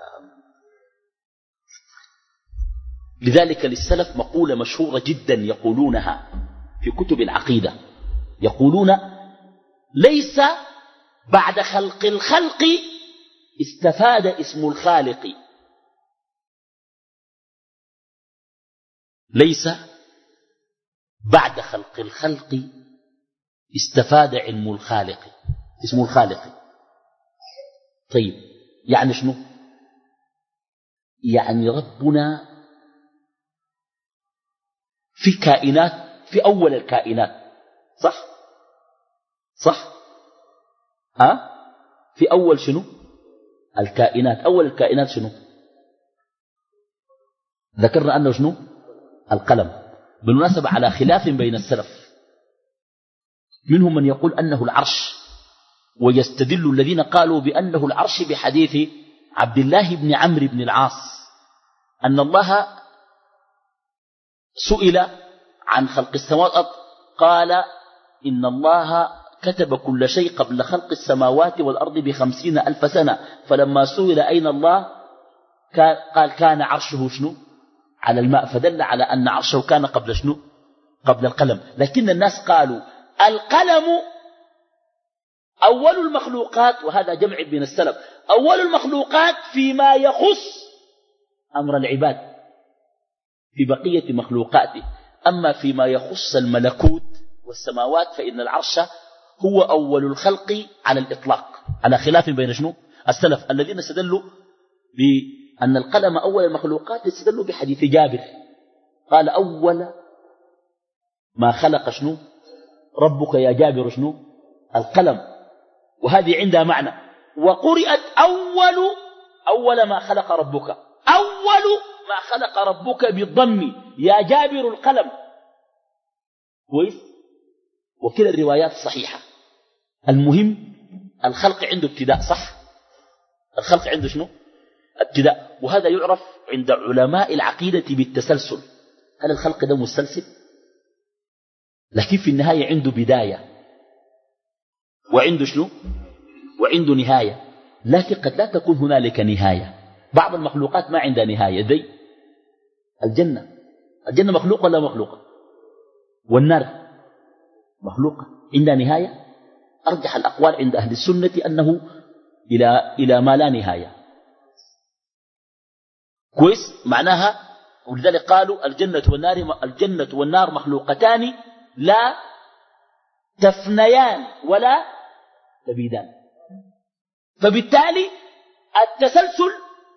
لذلك للسلف مقولة مشهورة جدا يقولونها في كتب العقيدة، يقولون: ليس بعد خلق الخلق استفاد اسم الخالق. ليس بعد خلق الخلق استفاد علم الخالق، اسم الخالق. طيب يعني شنو؟ يعني ربنا في كائنات، في أول الكائنات صح؟ صح؟ ها؟ في أول شنو؟ الكائنات. أول الكائنات شنو؟ ذكرنا أنه شنو؟ القلم. بالمناسبة على خلاف بين السلف، منهم من يقول أنه العرش، ويستدل الذين قالوا بأنه العرش بحديث عبد الله بن عمرو بن العاص أن الله سئل عن خلق السماوات قال: إن الله كتب كل شيء قبل خلق السماوات والأرض بخمسين ألف سنة. فلما سئل أين الله قال: كان عرشه شنو؟ على الماء. فدل على أن عرشه كان قبل شنو؟ قبل القلم. لكن الناس قالوا القلم أول المخلوقات، وهذا جمع من السلف، أول المخلوقات فيما يخص أمر العباد في بقية مخلوقاته، أما فيما يخص الملكوت والسماوات فإن العرش هو أول الخلق على الإطلاق، على خلاف بين شنو؟ السلف الذين استدلوا بأن القلم أول المخلوقات استدلوا بحديث جابر قال: أول ما خلق شنو ربك يا جابر شنو القلم، وهذه عندها معنى. وقرئت أول أول ما خلق ربك، أول ما خلق ربك بالضم يا جابر القلم. كويس. وكلا الروايات صحيحة. المهم الخلق عنده ابتداء، صح؟ الخلق عنده شنو ابتداء، وهذا يعرف عند علماء العقيدة بالتسلسل. هل الخلق ده مستلسل؟ لكن في النهاية عنده بداية وعنده شنو وعنده نهاية، لكن قد لا تكون هنالك نهاية. بعض المخلوقات ما عندها نهاية، دي الجنة الجنة مخلوقة ولا مخلوقة؟ والنار مخلوقة عندها نهاية. أرجح الأقوال عند أهل السنة أنه إلى إلى ما لا نهاية. كويس. معناها ولذلك قالوا الجنة والنار الجنة والنار مخلوقتان لا تفنيان ولا تبيدان. فبالتالي التسلسل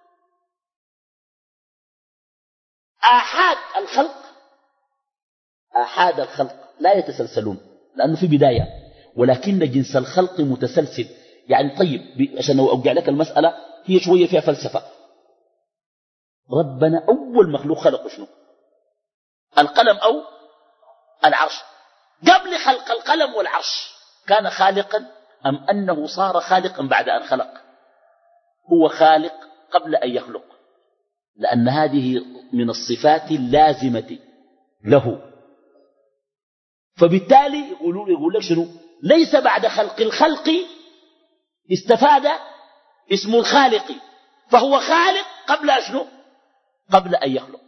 آحاد الخلق آحاد الخلق لا يتسلسلون لأنه في بداية، ولكن جنس الخلق متسلسل. يعني طيب عشان أوقع لك المسألة هي شوية فيها فلسفة. ربنا أول مخلوق خلق شنو؟ القلم أو العرش. قبل خلق القلم والعرش كان خالقا أم أنه صار خالقا بعد أن خلق؟ هو خالق قبل أن يخلق، لأن هذه من الصفات اللازمة له. فبالتالي يقولون يقول لك شنو؟ ليس بعد خلق الخلق استفاد اسم الخالق، فهو خالق قبل شنو؟ قبل أن يخلق.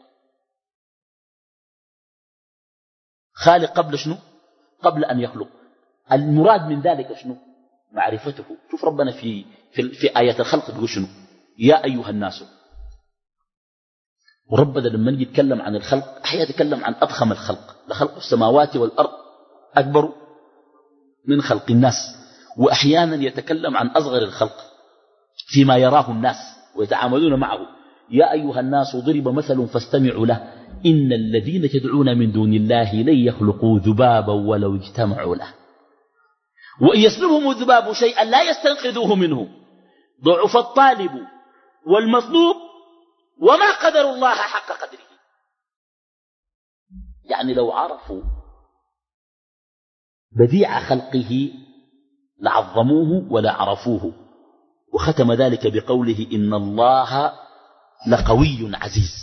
خالق قبل شنو؟ قبل أن يخلق. المراد من ذلك شنو؟ معرفته. شوف ربنا في في, في آية الخلق بيقول شنو؟ يا أيها الناس. وربنا لما يجي يتكلم عن الخلق أحيانا يتكلم عن أضخم الخلق، لخلق السماوات والأرض أكبر من خلق الناس، وأحيانا يتكلم عن أصغر الخلق فيما يراه الناس ويتعاملون معه. يا أيها الناس ضرب مثل فاستمعوا له إن الذين تدعون من دون الله لن يخلقوا ذبابا ولو اجتمعوا له وإن يسلبهم الذباب شيئا لا يستنقذوه منه ضعف الطالب والمطلوب وما قدر الله حق قدره. يعني لو عرفوا بديع خلقه لعظموه ولا عرفوه. وختم ذلك بقوله إن الله لقوي عزيز.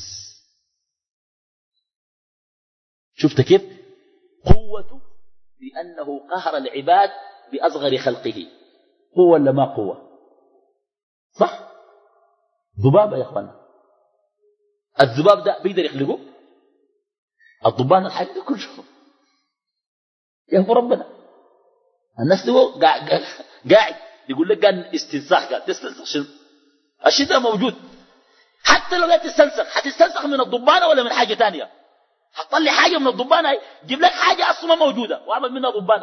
شفت كيف؟ قوته لأنه قهر العباد بأصغر خلقه. قوة ولا ما قوة؟ صح؟ ذباب يا أخوانا، الذباب ده بيقدر يخلقه؟ الضبان الحاجة ده كله يهو ربنا. الناس دي قاعد, قاعد يقول لك قاعد استنساخ، قاعد تستنسخ شنو؟ الشيء ده موجود. حتى لو لا تستنسخ هتستنسخ من الضبانة ولا من حاجة تانية؟ هتطلع حاجة من الضبانة جيب لك حاجة أصلا ما موجودة وعمل منها ضبانة.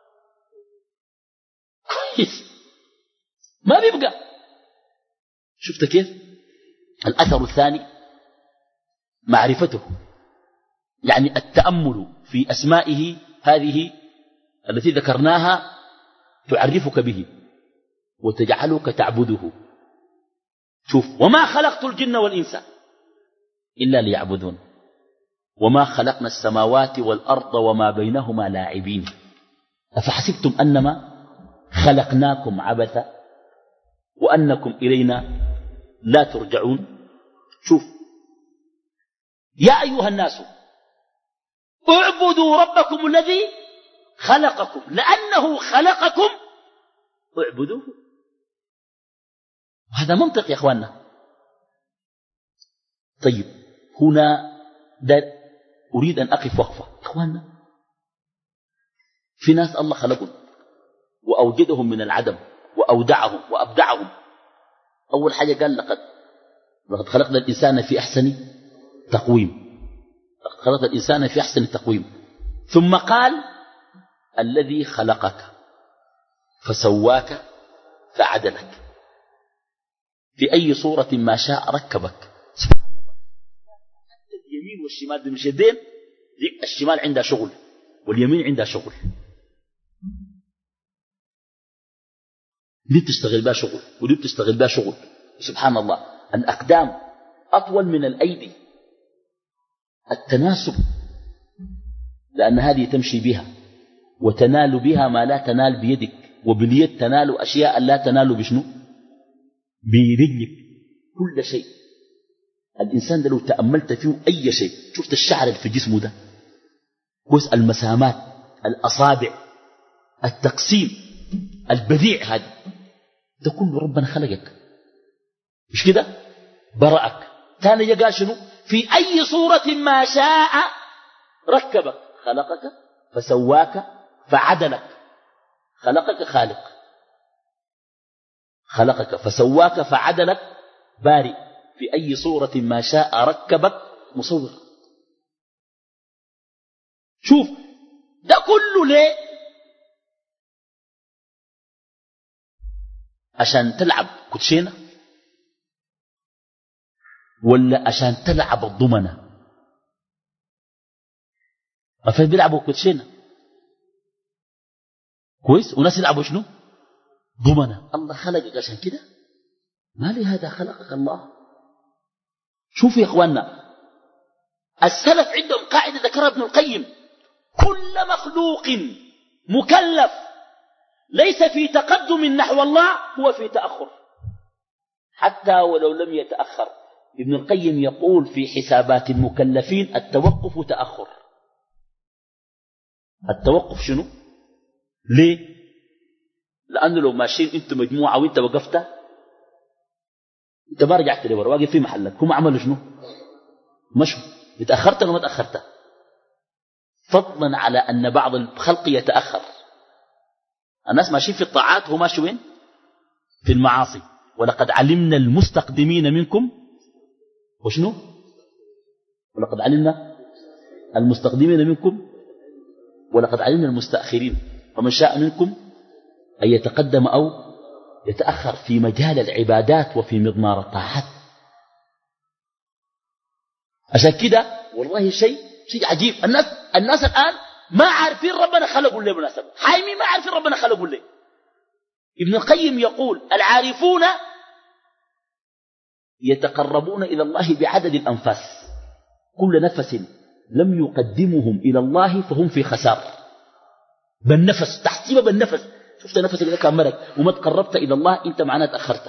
كويس. ما بيبقى. شفت كيف؟ الأثر الثاني معرفته، يعني التأمل في أسمائه هذه التي ذكرناها تعرفك به وتجعلك تعبده. شوف وما خلقت الجن والإنس إلا ليعبدون وما خلقنا السماوات والأرض وما بينهما لاعبين أفحسبتم أنما خلقناكم عبثا وأنكم إلينا لا ترجعون. شوف يا أيها الناس اعبدوا ربكم الذي خلقكم لأنه خلقكم اعبدوه. هذا منطق يا أخواننا. طيب هنا أريد أن أقف وقفة. أخواننا في ناس الله خلقهم وأوجدهم من العدم وأودعهم وأبدعهم. أول حاجة قال لقد لقد خلقنا الإنسان في أحسن تقويم. لقد خلقنا الإنسان في أحسن تقويم. ثم قال الذي خلقك فسواك فعدلك في أي صورة ما شاء ركبك. سبحان الله. اليمين والشمال دي مش يدين، الشمال عندها شغل واليمين عندها شغل، دي بتشتغل بها شغل ودي بتشتغل بها شغل. سبحان الله، الأقدام أطول من الأيدي، التناسب، لأن هذه تمشي بها وتنال بها ما لا تنال بيدك، وباليد تنال أشياء لا تنال بشنو؟ برجلك. كل شيء الإنسان ده لو تأملت فيه أي شيء، شفت الشعر اللي في جسمه ده كويس، المسامات، الأصابع، التقسيم البديع، هذا ده كله ربنا خلقك، مش كده؟ برأك. ثاني جا قال شنو؟ في أي صورة ما شاء ركبك، خلقك فسواك فعدلك. خلقك خالق، خلقك فسواك فعدلك بارئ، في أي صورة ما شاء ركبك مصور. شوف ده كله ليه؟ عشان تلعب كوتشينة ولا عشان تلعب الضمنة؟ ما فين بيلعبوا كوتشينة كويس، وناس يلعبوا شنو؟ ضمنة. الله خلقك عشان كده؟ ما لهذا خلقك الله. شوفوا يا اخواننا، السلف عندهم قاعدة ذكرها ابن القيم: كل مخلوق مكلف ليس في تقدم نحو الله هو في تأخر، حتى ولو لم يتأخر. ابن القيم يقول في حسابات المكلفين: التوقف تأخر. التوقف شنو؟ ليه؟ لأنه لو ماشيين انت مجموعة وانت وقفت، انت ما رجعت لورا، واقف في محلك، هم عملوا شنو؟ مشوا. اتأخرت ولا ما تأخرت؟ فضلا على أن بعض الخلق يتأخر. الناس ماشيين في الطاعات وهم ماشي وين؟ في المعاصي. ولقد علمنا المستقدمين منكم وشنو؟ ولقد علمنا المستقدمين منكم ولقد علمنا المستأخرين، فمن شاء منكم أن يتقدم أو يتأخر في مجال العبادات وفي مضمار الطاعات. عشان كده والله شيء شيء عجيب. الناس الناس الآن ما عارفين ربنا خلقوا ليه، مناسبة حايمين ما عارفين ربنا خلقوا ليه. ابن القيم يقول: العارفون يتقربون إلى الله بعدد الأنفاس، كل نفس لم يقدمهم إلى الله فهم في خسار. بالنفس، تحسيبه بالنفس. شفت نفسك إذا كان مرق وما تقربت إلى الله أنت معناه تأخرت.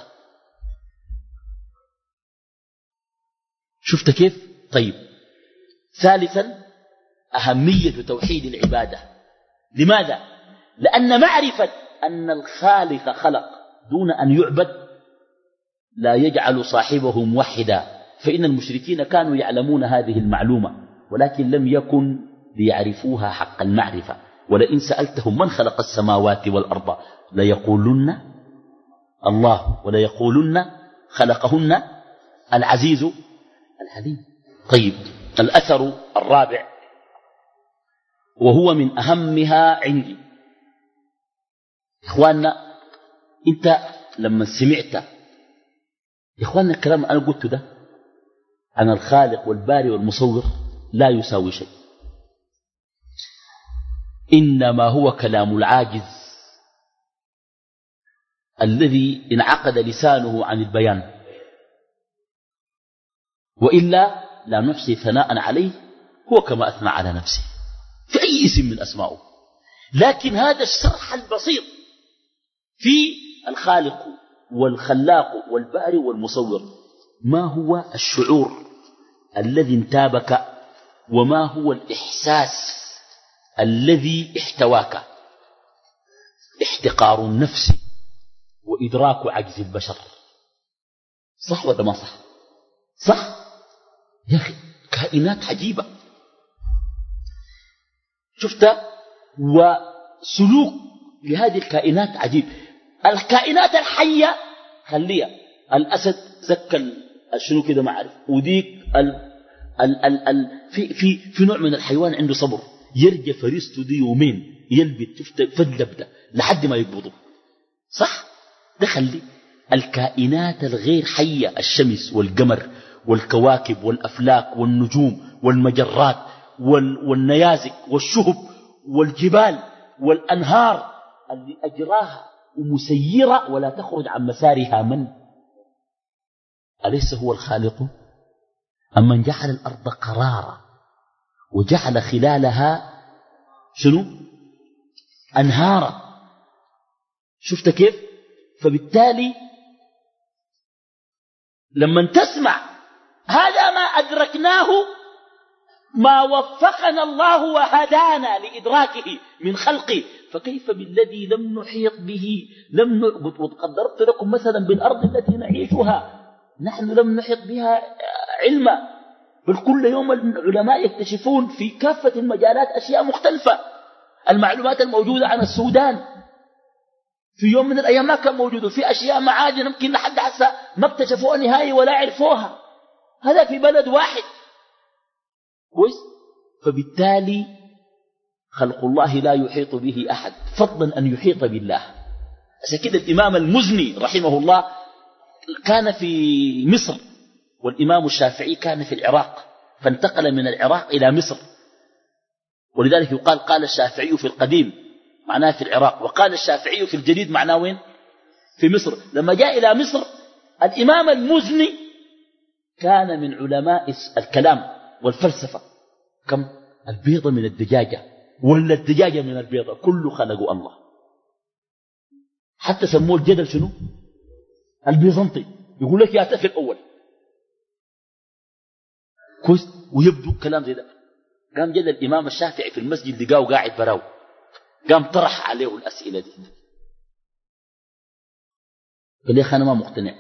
شفت كيف؟ طيب، ثالثا أهمية توحيد العبادة. لماذا؟ لأن معرفة أن الخالق خلق دون أن يعبد لا يجعل صاحبه موحدا، فإن المشركين كانوا يعلمون هذه المعلومة ولكن لم يكن ليعرفوها حق المعرفة. ولئن سألتهم من خلق السماوات والأرض ليقولن الله وليقولن خلقهن العزيز الحليم. طيب، الأثر الرابع وهو من أهمها عندي. إخواننا، أنت لما سمعت يا إخواننا الكلام أنا قلت ده عن الخالق والباري والمصور لا يساوي شيء، إنما هو كلام العاجز الذي انعقد لسانه عن البيان، وإلا لا نحصي ثناء عليه، هو كما أثنى على نفسه في أي اسم من أسمائه. لكن هذا الشرح البسيط في الخالق والخلاق والباري والمصور، ما هو الشعور الذي انتابك، وما هو الإحساس الذي احتواك؟ احتقار النفس وإدراك عجز البشر. صح ولا ما صح؟ صح يا أخي، كائنات عجيبة شفت، وسلوك لهذه الكائنات عجيب. الكائنات الحية خليها، الأسد زكى شنو كده ما أعرف، وديك ال ال ال ال في في في نوع من الحيوان عنده صبر، يرجى فريسته دي يومين يلبت فدلبده لحد ما يقبضه. صح؟ ده خلي الكائنات الغير حية، الشمس والقمر والكواكب والأفلاك والنجوم والمجرات والنيازك والشهب والجبال والأنهار اللي أجراها ومسيرة ولا تخرج عن مسارها من؟ أليس هو الخالق؟ أمن جعل الأرض قرارا وجعل خلالها شنو؟ أنهارا. شفت كيف؟ فبالتالي لما تسمع هذا ما أدركناه ما وفقنا الله وهدانا لإدراكه من خلقه، فكيف بالذي لم نحيط به؟ لم نعبد. وقد ضربت لكم مثلا بالأرض التي نعيشها، نحن لم نحيط بها علما، بل كل يوم العلماء يكتشفون في كافة المجالات أشياء مختلفة. المعلومات الموجودة عن السودان في يوم من الأيام ما كان موجود، في أشياء معادن يمكن لحد حتى ما اكتشفوها نهائي ولا عرفوها، هذا في بلد واحد. كويس؟ فبالتالي خلق الله لا يحيط به أحد فضلا أن يحيط بالله. عشان كده الإمام المزني رحمه الله كان في مصر، والإمام الشافعي كان في العراق، فانتقل من العراق إلى مصر، ولذلك يقال قال الشافعي في القديم معناه في العراق، وقال الشافعي في الجديد معناه وين؟ في مصر. لما جاء إلى مصر الإمام المزني كان من علماء الكلام والفلسفة. كم؟ البيضة من الدجاجة ولا الدجاجة من البيضة، كله خلقه الله. حتى سموه الجدل شنو؟ البيزنطي. يقول لك يا في الأول كويس، ويبدو كلام زي ده. قام جد الإمام الشافعي في المسجد لقاه قاعد براو، قام طرح عليه الأسئلة دي، قال لي أنا ما مقتنع،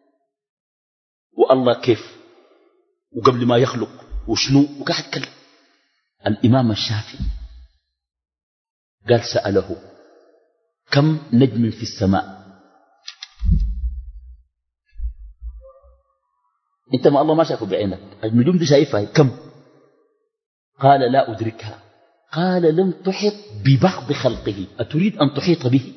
والله كيف وقبل ما يخلق وشنو، وقاعد يتكلم. الإمام الشافعي قال سأله كم نجم في السماء؟ انت ما الله ما شافه بعينك، النجوم دي شايفها كم؟ قال لا أدركها. قال لم تحط ببعض خلقه، أتريد أن تحيط به؟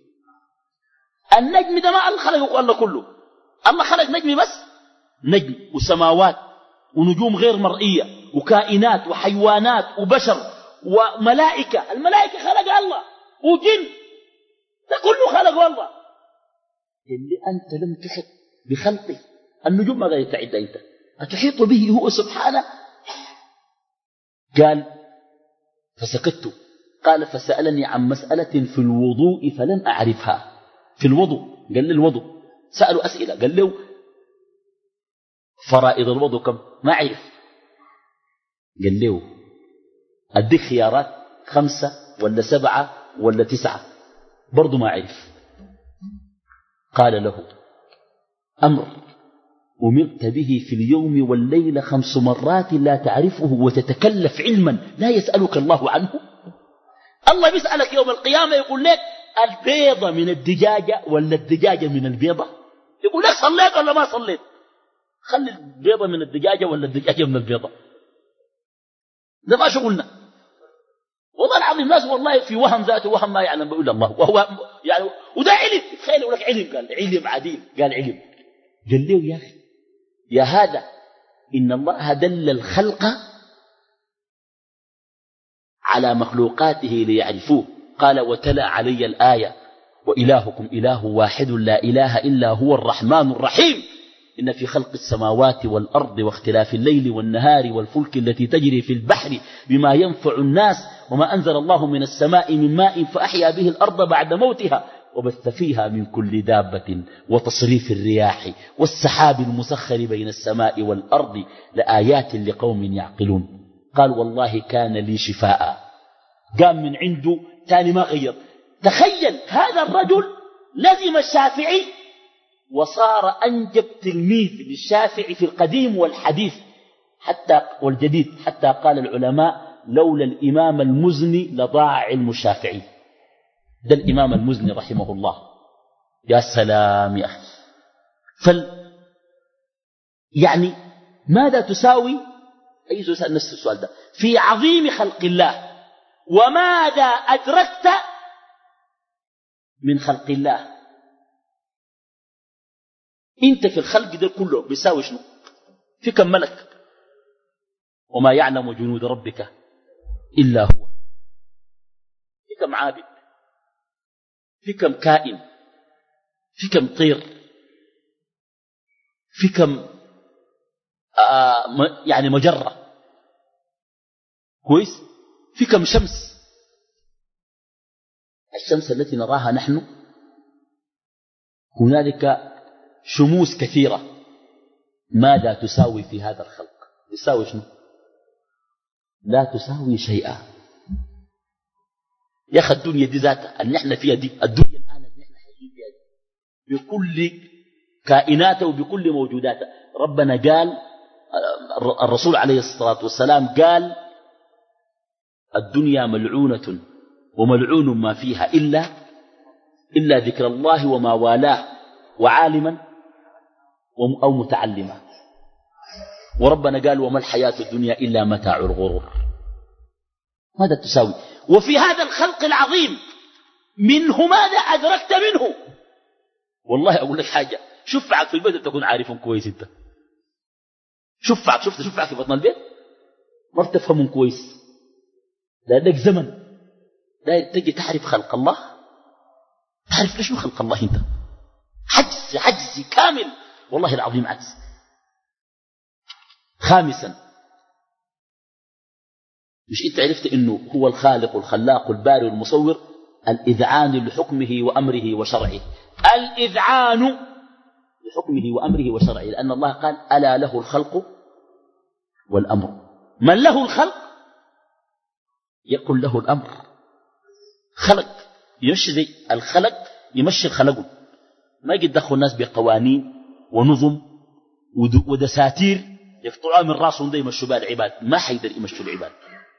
النجم ده ما الله خلقه الله كله، الله خلق نجم بس، نجم وسماوات ونجوم غير مرئية وكائنات وحيوانات وبشر وملائكة. الملائكة خلق الله، وجن، ده كله خلق الله. اللي أنت لم تحط بخلقه، النجوم ماذا يتعد أنت؟ أتحيط به هو سبحانه؟ قال فسكت. قال فسألني عن مسألة في الوضوء فلن أعرفها. في الوضوء، قال لي الوضوء، سألوا أسئلة، قال له فرائض الوضوء كم؟ ما عرف. قال له أديك خيارات خمسة ولا سبعة ولا تسعة، برضو ما عرف. قال له أمر أمرت به في اليوم والليلة خمس مرات لا تعرفه وتتكلف علما لا يسألك الله عنه. الله بيسألك يوم القيامة يقول لك البيضة من الدجاجة ولا الدجاجة من البيضة، يقول لك صليت ولا ما صليت؟ خلي البيضة من الدجاجة ولا الدجاجة من البيضة، ده ما شغلنا. والله العظيم الناس والله في وهم ذاته، وهم ما يعلم بقول الله، وهو يعني وده علم. تخيل يقول لك علم، قال علم عديل، قال علم. قال له يا أخي يا هذا إن الله دل الخلق على مخلوقاته ليعرفوه. قال وتلا علي الآية وإلهكم إله واحد لا إله إلا هو الرحمن الرحيم إن في خلق السماوات والأرض واختلاف الليل والنهار والفلك التي تجري في البحر بما ينفع الناس وما أنزل الله من السماء من ماء فأحيا به الأرض بعد موتها وبث فيها من كل دابة وتصريف الرياح والسحاب المسخر بين السماء والأرض لآيات لقوم يعقلون. قال والله كان لي شفاء. قام من عنده تاني ما غير. تخيل هذا الرجل لزم الشافعي وصار أنجب تلميذ للشافعي في القديم والحديث حتى والجديد، حتى قال العلماء لولا الإمام المزني لضاع علم الشافعي. ده الإمام المزني رحمه الله. يا سلام يا أخي. فل يعني ماذا تساوي أي سؤال نفس السؤال ده في عظيم خلق الله، وماذا أدركت من خلق الله؟ انت في الخلق ده كله بيساوي شنو؟ في كم ملك؟ وما يعلم جنود ربك إلا هو. كم عابد، في كم كائن، في كم طير، في كم آه يعني مجرة، كويس، في كم شمس. الشمس التي نراها نحن هنالك شموس كثيرة، ماذا تساوي في هذا الخلق؟ تساوي شنو؟ لا تساوي شيئا. يا أخي الدنيا دي ذاتها اللي نحن فيها دي، الدنيا الآن اللي نحن حيين فيها دي بكل كائناته وبكل موجوداته. ربنا قال، الرسول عليه الصلاة والسلام قال: الدنيا ملعونة وملعون ما فيها إلا إلا ذكر الله وما والاه وعالما أو متعلما. وربنا قال: وما الحياة الدنيا إلا متاع الغرور. ماذا تساوي؟ وفي هذا الخلق العظيم منه ماذا أدركت منه؟ والله أقول لك حاجة، شفعك في البيت تكون عارفهم كويس. انت شفعك، شفت شفعك في بطن البيت ما بتفهمهم كويس، لأنك زمن لا تجي تعرف خلق الله. تعرف ليش خلق الله؟ انت حجز حجز كامل، والله العظيم عجز. خامسا، مش انت عرفت انه هو الخالق والخلاق والباري والمصور؟ الإذعان لحكمه وأمره وشرعه. الإذعان لحكمه وأمره وشرعه، لأن الله قال: ألا له الخلق والأمر. من له الخلق يكن له الأمر. خلق يمشي زي الخلق، يمشي الخلق، ما يدخل الناس بقوانين ونظم ودساتير يقطعوا من راسهم دي يمشوا بها العباد. ما حيقدر يمشوا العباد،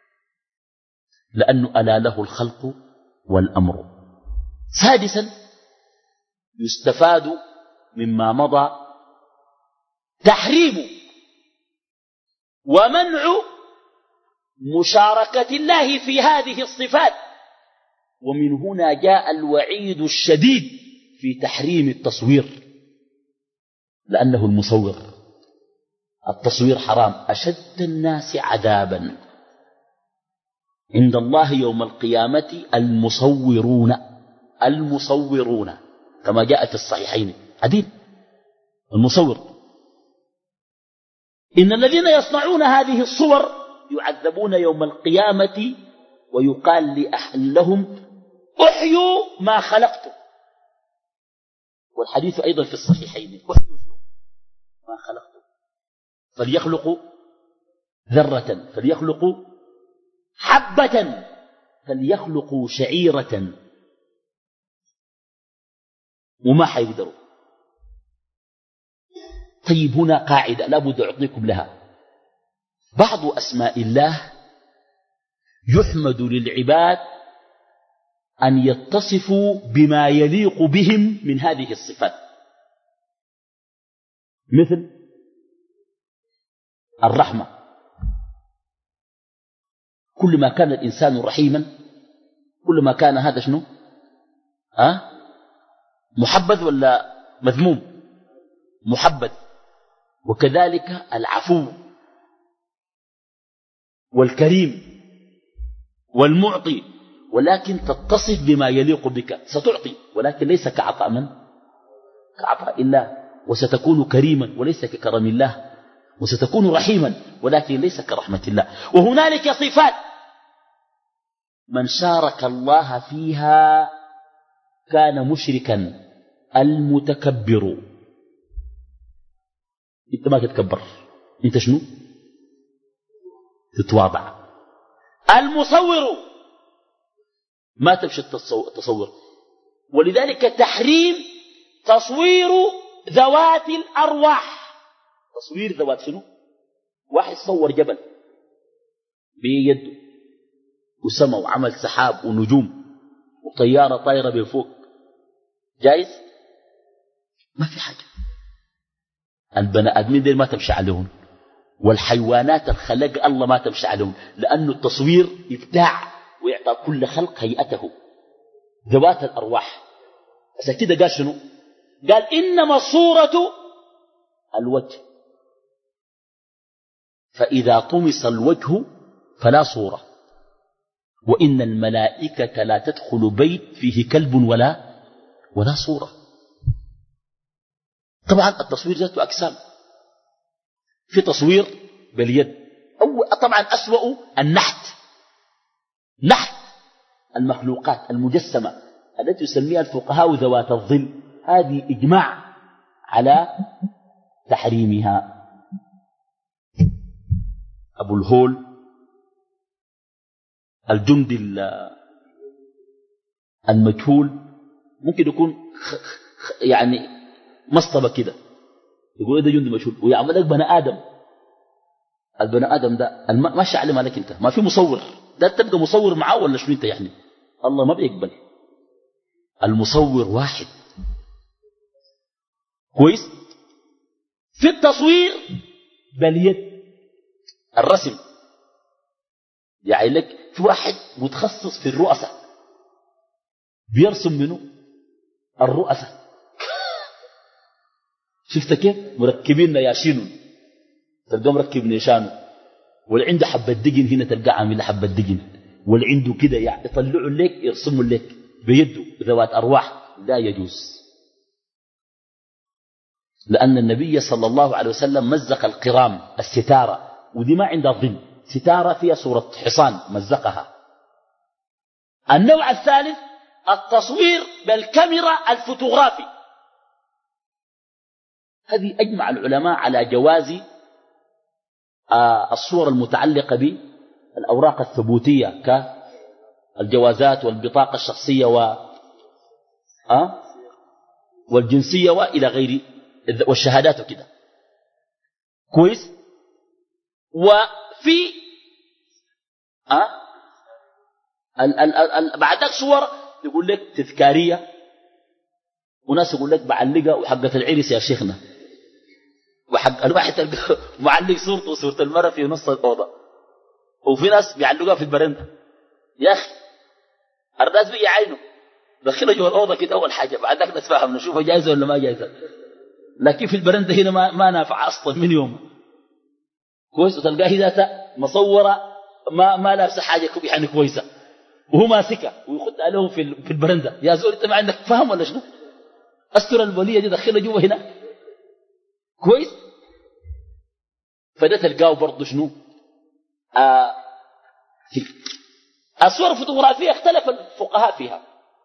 لأنه ألا له الخلق والأمر. سادسا، يستفاد مما مضى تحريم ومنع مشاركة الله في هذه الصفات. ومن هنا جاء الوعيد الشديد في تحريم التصوير، لأنه المصور. التصوير حرام. أشد الناس عذابا عند الله يوم القيامة المصورون، المصورون كما جاء في الصحيحين حديث المصور. إن الذين يصنعون هذه الصور يعذبون يوم القيامة ويقال لهم: احيوا ما خلقتم. والحديث أيضا في الصحيحين: احيوا ما خلقتم. فليخلقوا ذرة، فليخلقوا حبة، فليخلقوا شعيرة، وما حيقدروا. طيب هنا قاعدة لابد أعطيكم لها. بعض أسماء الله يحمد للعباد أن يتصفوا بما يليق بهم من هذه الصفات، مثل الرحمة. كل ما كان الإنسان رحيما كل ما كان هذا شنو؟ أه؟ محبذ ولا مذموم؟ محبذ. وكذلك العفو والكريم والمعطي، ولكن تتصف بما يليق بك. ستعطي ولكن ليس كعطاء من؟ كعطاء الله. وستكون كريما وليس ككرم الله، وستكون رحيما ولكن ليس كرحمة الله. وهنالك صفات من شارك الله فيها كان مشركا. المتكبر، انت ما تتكبر، انت شنو؟ تتواضع. المصور ما تمشي التصور. ولذلك تحريم تصوير ذوات الأرواح. تصوير ذوات شنو؟ واحد صور جبل بيده وسمى وعمل سحاب ونجوم وطيارة طايرة بالفوق، جائز؟ ما في حاجة. البني آدمين دي ما تمشي عليهم، والحيوانات الخلق الله ما تمشي عليهم، لأنه التصوير إبداع ويعطى كل خلق هيئته. ذوات الأرواح عشان كده قال شنو؟ قال: إنما الصورة الوجه، فإذا طمس الوجه فلا صورة. وإن الملائكة لا تدخل بيت فيه كلب ولا ولا صورة. طبعا التصوير ذاته أقسام، في تصوير باليد، أو طبعا أسوأ النحت، نحت المخلوقات المجسمة التي يسميها الفقهاء ذوات الظل، هذه إجماع على تحريمها. أبو الهول، الجندي المجهول، ممكن يكون يعني مصطبة كده، يقول ده جندي مجهول ويعمل لك بني آدم. البني آدم ده ما شعلم عليك انت، ما في مصور، ده تبقى مصور معاه ولا شنو انت يعني؟ الله ما بيقبل. المصور واحد كويس. في التصوير باليد، الرسم، يعني لك في واحد متخصص في الرؤسة بيرسم منه الرؤسة. شفت كيف مركبين ياشينون، تلقاه مركب نيشانه، واللي عنده حبة دقن هنا تلقاه عامل حبة دقن، واللي عنده كده يعني يطلعوا لك يرسموا لك بيده ذوات أرواح. لا يجوز، لأن النبي صلى الله عليه وسلم مزق القرام الستارة، ودي ما عندها ظل، ستارة فيها صورة حصان مزقها. النوع الثالث التصوير بالكاميرا الفوتوغرافي، هذه أجمع العلماء على جواز الصور المتعلقة بالأوراق الثبوتية كالجوازات والبطاقة الشخصية و والجنسية وإلى غير والشهادات وكده كويس. وفي أه؟ ال ال ال بعدك صور يقول لك تذكارية، وناس يقول لك بعلقها وحقة العرس يا شيخنا، وحق الواحد تلقى معلق صورته وصورة المرأة في نص الأوضة، وفي ناس بيعلقوها في البرندة. يا أخي الناس بيجي عينه دخلها جوا الأوضة كده أول حاجة، بعدك نتفاهم نشوفها جايزة ولا ما جايزة، لكن في البرندة هنا ما, ما نافع أصلا من يوم كويس. وتلقاه ذاتها مصورة ما ما لابسة حاجة يعني كويسة، وهو ماسكها ويخد عليهم في في البرندة. يا زول انت ما عندك فهم ولا شنو؟ استر الولية دي دخلها جوا هنا كويس. فده تلقاه برضه شنو آه في الصور الفوتوغرافية اختلف الفقهاء فيها،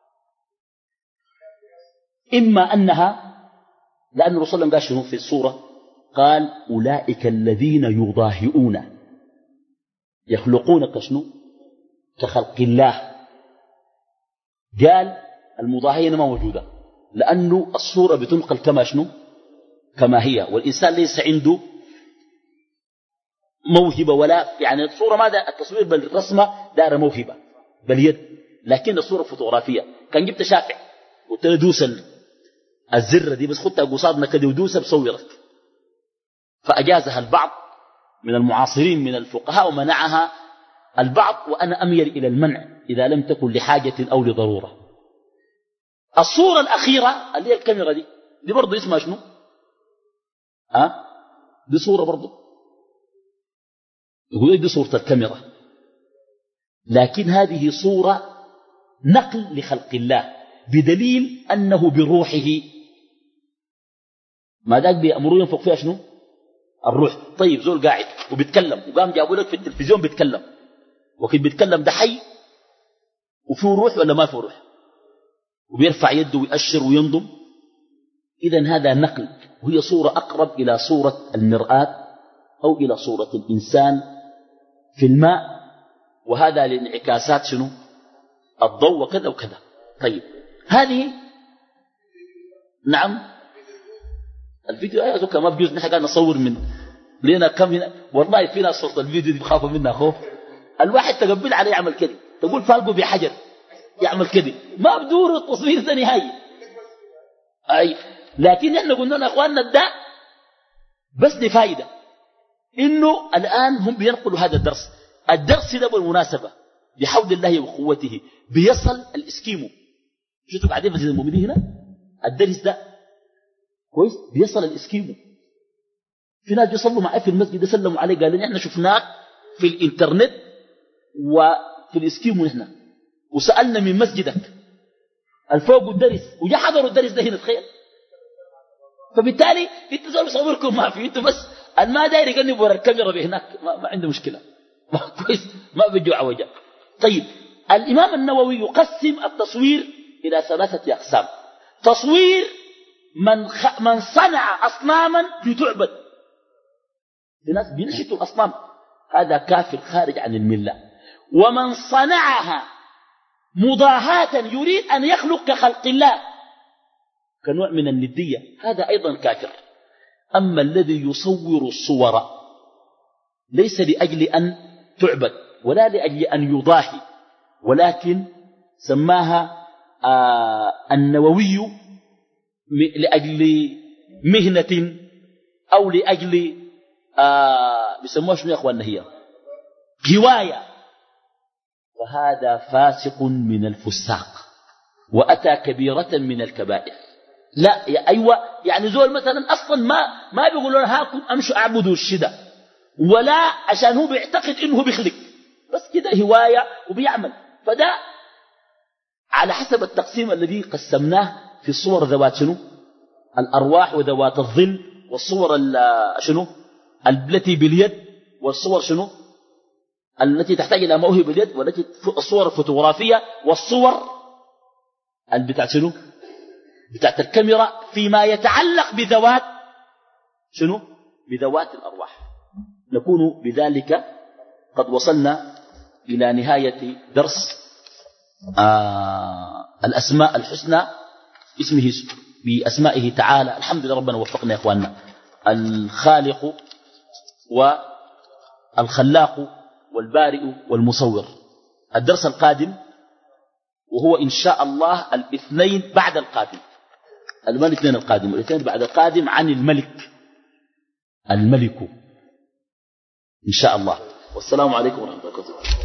إما أنها لأن الرسول صلى الله عليه وسلم قال شنو في الصورة؟ قال أولئك الذين يضاهئون يخلقون كشنو كخلق الله. قال المضاهية ما موجودة، لأنه الصورة بتنقل كما شنو كما هي، والإنسان ليس عنده موهبة ولا يعني الصورة ما دا التصوير بالرسمة دار موهبة باليد، لكن الصورة الفوتوغرافية كان جبت شافع قلت له دوس الزرة دي بس خدتها قصادنا كده ودوسها بصورك، فأجازها البعض من المعاصرين من الفقهاء ومنعها البعض، وأنا أميل إلى المنع إذا لم تكن لحاجة أو لضرورة. الصورة الأخيرة اللي هي الكاميرا دي دي برضو اسمها شنو أه؟ دي صورة برضو يقول دي صورة الكاميرا، لكن هذه صورة نقل لخلق الله بدليل أنه بروحه، ما ذاك بيأمرون ينفق فيها شنو الروح. طيب زول قاعد وبيتكلم وقام جابوا لك في التلفزيون بيتكلم، وكيف بيتكلم ده حي وفيه روح ولا ما فيه روح، وبيرفع يده ويأشر وينضم، إذن هذا نقل، وهي صورة أقرب إلى صورة المرآة أو إلى صورة الإنسان في الماء، وهذا لانعكاسات شنو الضوء وكذا وكذا. طيب هذه نعم الفيديو آية زكا ما بجوز نحن قاعد نصور من لنا كم هنا، والله في ناس صورة الفيديو دي بخافوا منها خوف. الواحد تقبل عليه يعمل كده، تقول فالقوا بحجر يعمل كده، ما بدور التصوير ده نهائي. أي لكن احنا قلنا لنا اخواننا ده بس لفائدة، انه الآن هم بينقلوا هذا الدرس. الدرس ده بالمناسبة بحول الله وقوته بيصل الاسكيمو، شفتوا بعدين مسجد المؤمنين هنا الدرس ده كويس بيصل الاسكيمو، في ناس بيصلوا معي في المسجد يسلموا عليه قالوا احنا شفناك في الانترنت في الإسكيمو هنا وسألنا من مسجدك الفوق الدرس وجا حضروا الدرس ده هنا تخيل. فبالتالي انت زول صوركم ما في، انت بس الما داير يقنب ورا الكاميرا بهناك ما, ما عنده مشكلة ما كويس ما بيجوع وجه. طيب الإمام النووي يقسم التصوير إلى ثلاثة أقسام. تصوير من, خ... من صنع أصناما لتعبد، الناس بينشتوا الأصنام هذا كافر خارج عن الملة. ومن صنعها مضاهاة يريد أن يخلق كخلق الله كنوع من الندية هذا أيضا كافر. أما الذي يصور الصور ليس لأجل أن تعبد ولا لأجل أن يضاهي، ولكن سماها آه النووي لأجل مهنة أو لأجل آه بيسموها شنو يا أخواننا هي هواية، فهذا فاسق من الفساق وأتى كبيرة من الكبائر. لا يا أيوة يعني زول مثلا أصلا ما ما بيقولون هاكم أمشوا أعبدوا الشدة ولا عشان هو بيعتقد إنه بيخلق، بس كده هواية وبيعمل. فده على حسب التقسيم الذي قسمناه في الصور ذوات شنو الأرواح وذوات الظل، والصور شنو التي باليد، والصور شنو التي تحتاج إلى موهبة باليد، والتي الصور الفوتوغرافية، والصور البتاع شنو بتاعت الكاميرا فيما يتعلق بذوات شنو بذوات الأرواح. نكون بذلك قد وصلنا إلى نهاية درس آه الأسماء الحسنى اسمه بأسمائه تعالى. الحمد لله ربنا وفقنا يا إخواننا. الخالق والخلاق والبارئ والمصور. الدرس القادم وهو إن شاء الله الاثنين بعد القادم، الاثنين القادم والاثنين بعد القادم عن الملك الملك إن شاء الله. والسلام عليكم ورحمة الله وبركاته.